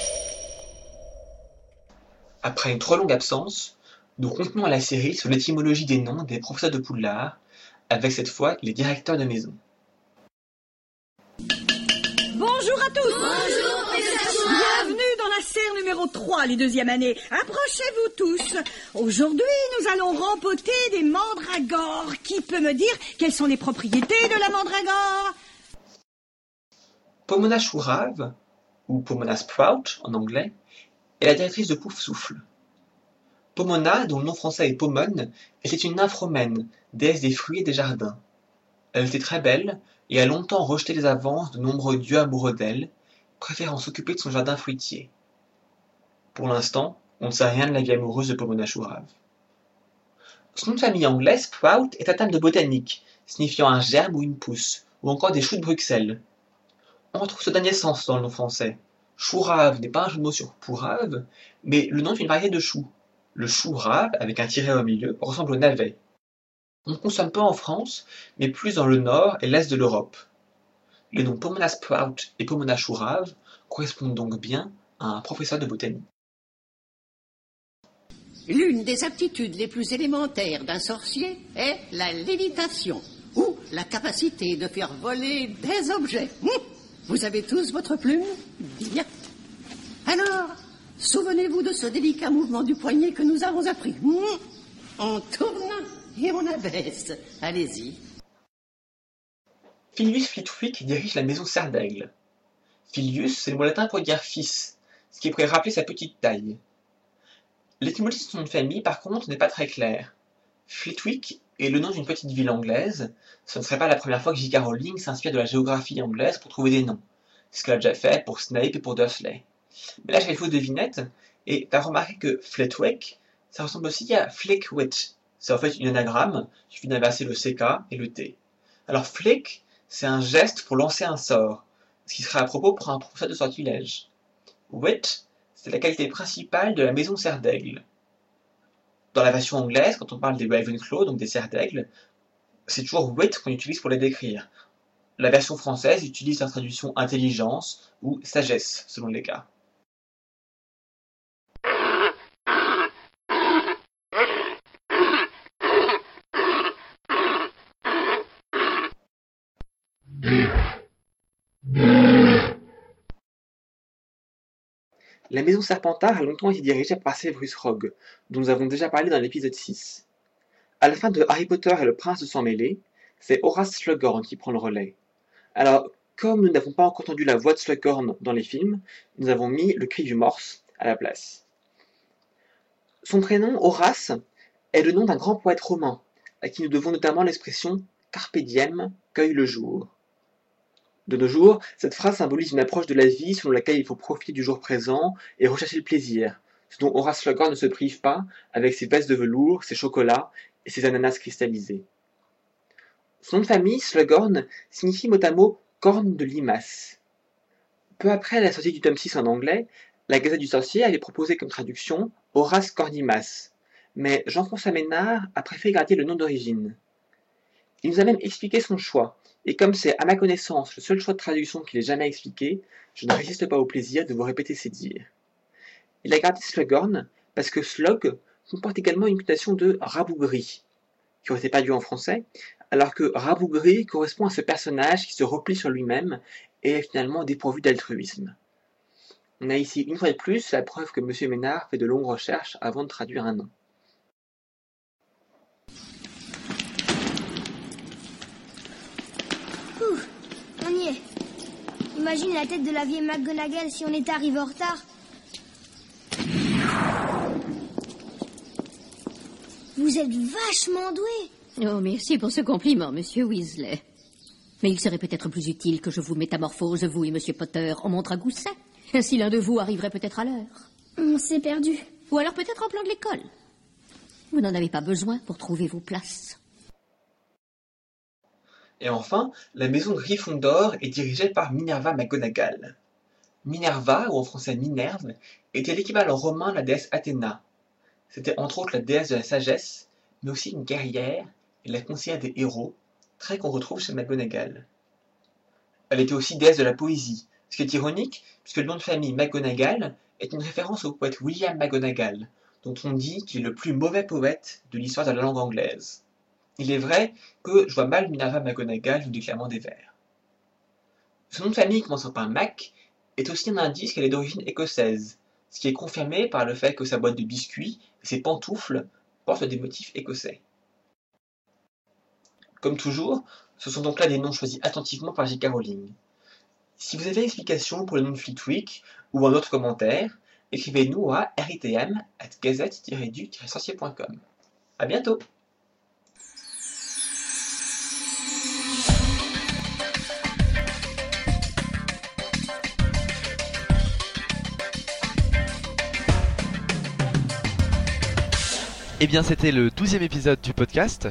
Après une trop longue absence, nous continuons la série sur l'étymologie des noms des professeurs de Poudlard, avec cette fois les directeurs de maison. Bonjour à tous. Bonjour, professeur. Bienvenue dans la serre numéro 3, les deuxièmes années. Approchez-vous tous. Aujourd'hui, nous allons rempoter des mandragores. Qui peut me dire quelles sont les propriétés de la mandragore? Pomona Chourave, ou Pomona Sprout en anglais, est la directrice de Pouf Souffle. Pomona, dont le nom français est Pomone, était une nymphe romaine, déesse des fruits et des jardins. Elle était très belle et a longtemps rejeté les avances de nombreux dieux amoureux d'elle, préférant s'occuper de son jardin fruitier. Pour l'instant, on ne sait rien de la vie amoureuse de Pomona Chourave. Son nom de famille anglais, Sprout, est un terme de botanique, signifiant un germe ou une pousse, ou encore des choux de Bruxelles. On retrouve ce dernier sens dans le nom français. Chourave n'est pas un jeu de mots sur pourrave, mais le nom d'une variété de choux. Le chou rave, avec un tiret au milieu, ressemble au navet. On consomme peu en France, mais plus dans le nord et l'est de l'Europe. Les noms Pomona Sprout et Pomona Chourave correspondent donc bien à un professeur de botanique. L'une des aptitudes les plus élémentaires d'un sorcier est la lévitation, ou la capacité de faire voler des objets. Vous avez tous votre plume? Bien. Alors, souvenez-vous de ce délicat mouvement du poignet que nous avons appris. On tourne et on abaisse. Allez-y. Filius Flitwick dirige la maison Serre d'Aigle. Filius, c'est le mot latin pour dire fils, ce qui pourrait rappeler sa petite taille. L'étymologie de son nom de famille, par contre, n'est pas très claire. Flitwick est le nom d'une petite ville anglaise. Ce ne serait pas la première fois que J.K. Rowling s'inspire de la géographie anglaise pour trouver des noms. C'est ce qu'elle a déjà fait pour Snape et pour Dursley. Mais là, j'ai fait une fausse devinette, et t'as remarqué que Flitwick, ça ressemble aussi à Flickwit. C'est en fait une anagramme, il suffit d'inverser le CK et le T. Alors Flick, c'est un geste pour lancer un sort, ce qui serait à propos pour un professeur de sortilège. Wit, c'est la qualité principale de la maison Serre d'Aigle. Dans la version anglaise, quand on parle des Ravenclaw, donc des Serres d'Aigle, c'est toujours wit qu'on utilise pour les décrire. La version française utilise la traduction intelligence ou sagesse, selon les cas. La maison Serpentard a longtemps été dirigée par Severus Rogue, dont nous avons déjà parlé dans l'épisode 6. À la fin de Harry Potter et le Prince de Sang Mêlé, c'est Horace Slughorn qui prend le relais. Alors, comme nous n'avons pas encore entendu la voix de Slughorn dans les films, nous avons mis le cri du morse à la place. Son prénom, Horace, est le nom d'un grand poète romain, à qui nous devons notamment l'expression « carpe diem », cueille le jour. De nos jours, cette phrase symbolise une approche de la vie selon laquelle il faut profiter du jour présent et rechercher le plaisir, ce dont Horace Slughorn ne se prive pas avec ses vestes de velours, ses chocolats et ses ananas cristallisés. Son nom de famille, Slughorn, signifie mot à mot « corne de limace ». Peu après la sortie du tome 6 en anglais, la Gazette du Sorcier avait proposé comme traduction « Horace Cornimas », mais Jean-François Ménard a préféré garder le nom d'origine. Il nous a même expliqué son choix, et comme c'est, à ma connaissance, le seul choix de traduction qu'il ait jamais expliqué, je ne résiste pas au plaisir de vous répéter ses dires. Il a gardé Slughorn parce que slug comporte également une mutation de rabougri, qui aurait été pas dû en français, alors que rabougri correspond à ce personnage qui se replie sur lui-même et est finalement dépourvu d'altruisme. On a ici une fois de plus la preuve que M. Ménard fait de longues recherches avant de traduire un nom. On y est. Il j'imagine la tête de la vieille McGonagall si on était arrivé en retard. Vous êtes vachement doué. Oh, merci pour ce compliment, monsieur Weasley. Mais il serait peut-être plus utile que je vous métamorphose, vous et monsieur Potter, en mon dragoussin. Ainsi l'un de vous arriverait peut-être à l'heure. On s'est perdu. Ou alors peut-être en plan de l'école. Vous n'en avez pas besoin pour trouver vos places. Et enfin, la maison de Gryffondor est dirigée par Minerva McGonagall. Minerva, ou en français Minerve, était l'équivalent romain de la déesse Athéna. C'était entre autres la déesse de la sagesse, mais aussi une guerrière et la conseillère des héros, trait qu'on retrouve chez McGonagall. Elle était aussi déesse de la poésie, ce qui est ironique, puisque le nom de famille McGonagall est une référence au poète William McGonagall, dont on dit qu'il est le plus mauvais poète de l'histoire de la langue anglaise. Il est vrai que je vois mal Minerva McGonagall nous déclamant des vers. Son nom de famille commençant par Mac est aussi un indice qu'elle est d'origine écossaise, ce qui est confirmé par le fait que sa boîte de biscuits et ses pantoufles portent des motifs écossais. Comme toujours, ce sont donc là des noms choisis attentivement par J.K. Rowling. Si vous avez une explication pour le nom de Flitwick ou un autre commentaire, écrivez-nous à ritm@gazette-du-sorcier.com. À bientôt! Eh bien, c'était le 12e épisode du podcast.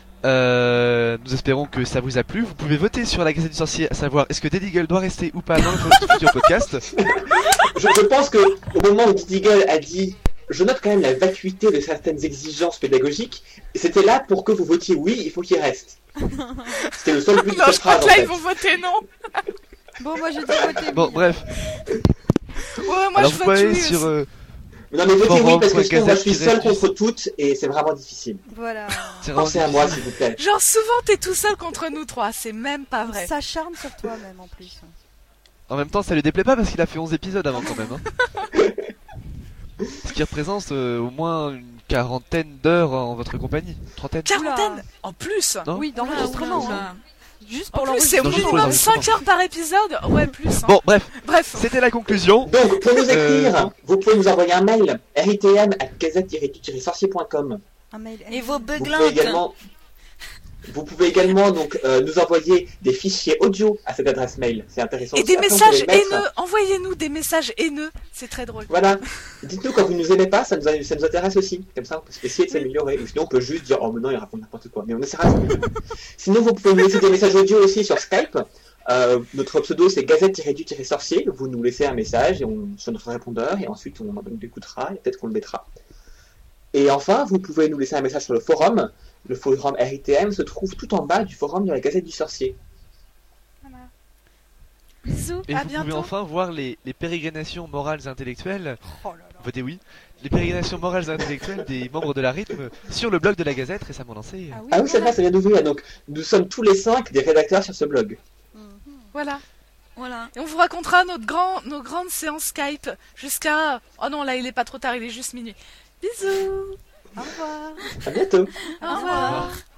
Nous espérons que ça vous a plu. Vous pouvez voter sur la Gazette du Sorcier, à savoir est-ce que Deagle doit rester ou pas dans le futur podcast. Je pense que au moment où Deagle a dit je note quand même la vacuité de certaines exigences pédagogiques, et c'était là pour que vous votiez oui, il faut qu'il reste. C'était le seul but de cette phrase. Je crois que là, ils vont voter non. Bon, moi je dis voter oui. Bon, bref. Ouais, moi alors, je vous vote pouvez oui aller sur aussi. Non mais votez oui parce que sinon moi je suis seul contre toutes et c'est vraiment difficile. Voilà. Pensez à moi s'il vous plaît. Genre souvent t'es tout seul contre nous trois, c'est même pas vrai. On s'acharne sur toi même en plus. En même temps, ça lui déplaît pas parce qu'il a fait 11 épisodes avant quand même. Hein. Ce qui représente au moins une quarantaine d'heures en votre compagnie. Trentaine. Quarantaine en plus. Non oui, d'enregistrement. Juste pour en plus, c'est au minimum 5 heures par épisode. Ouais, plus. Hein. Bon, bref. C'était la conclusion. Donc, pour nous écrire, vous pouvez nous envoyer un mail ritm@gazette-du-sorcier.com. Un mail. Et vos buglinks. Vous pouvez également donc nous envoyer des fichiers audio à cette adresse mail. C'est intéressant. Et des messages haineux. Envoyez-nous des messages haineux. C'est très drôle. Voilà. Dites-nous quand vous nous aimez pas, ça nous intéresse aussi. Comme ça, on peut essayer de s'améliorer. Ou sinon, on peut juste dire oh mais non, il raconte n'importe quoi. Mais on essaiera de s'améliorer. Sinon, vous pouvez nous laisser des messages audio aussi sur Skype. Notre pseudo c'est gazette-du-sorcier. Vous nous laissez un message sur notre répondeur et ensuite on l'écoutera et peut-être qu'on le mettra. Et enfin, vous pouvez nous laisser un message sur le forum. Le forum RITM se trouve tout en bas du forum de la Gazette du Sorcier. Voilà. Bisous, et à vous bientôt. pouvez enfin voir les pérégrinations morales et intellectuelles. Oh là là. Votez oui. Les pérégrinations morales et intellectuelles des membres de la rythme sur le blog de la Gazette récemment lancé. Ah oui, c'est vrai, ça vient d'ouvrir. Donc, nous sommes tous les 5 des rédacteurs sur ce blog. Voilà. Voilà. Et on vous racontera nos grandes séances Skype jusqu'à... Oh non, là il est pas trop tard, il est juste minuit. Bisous. Au revoir. À bientôt. Au revoir.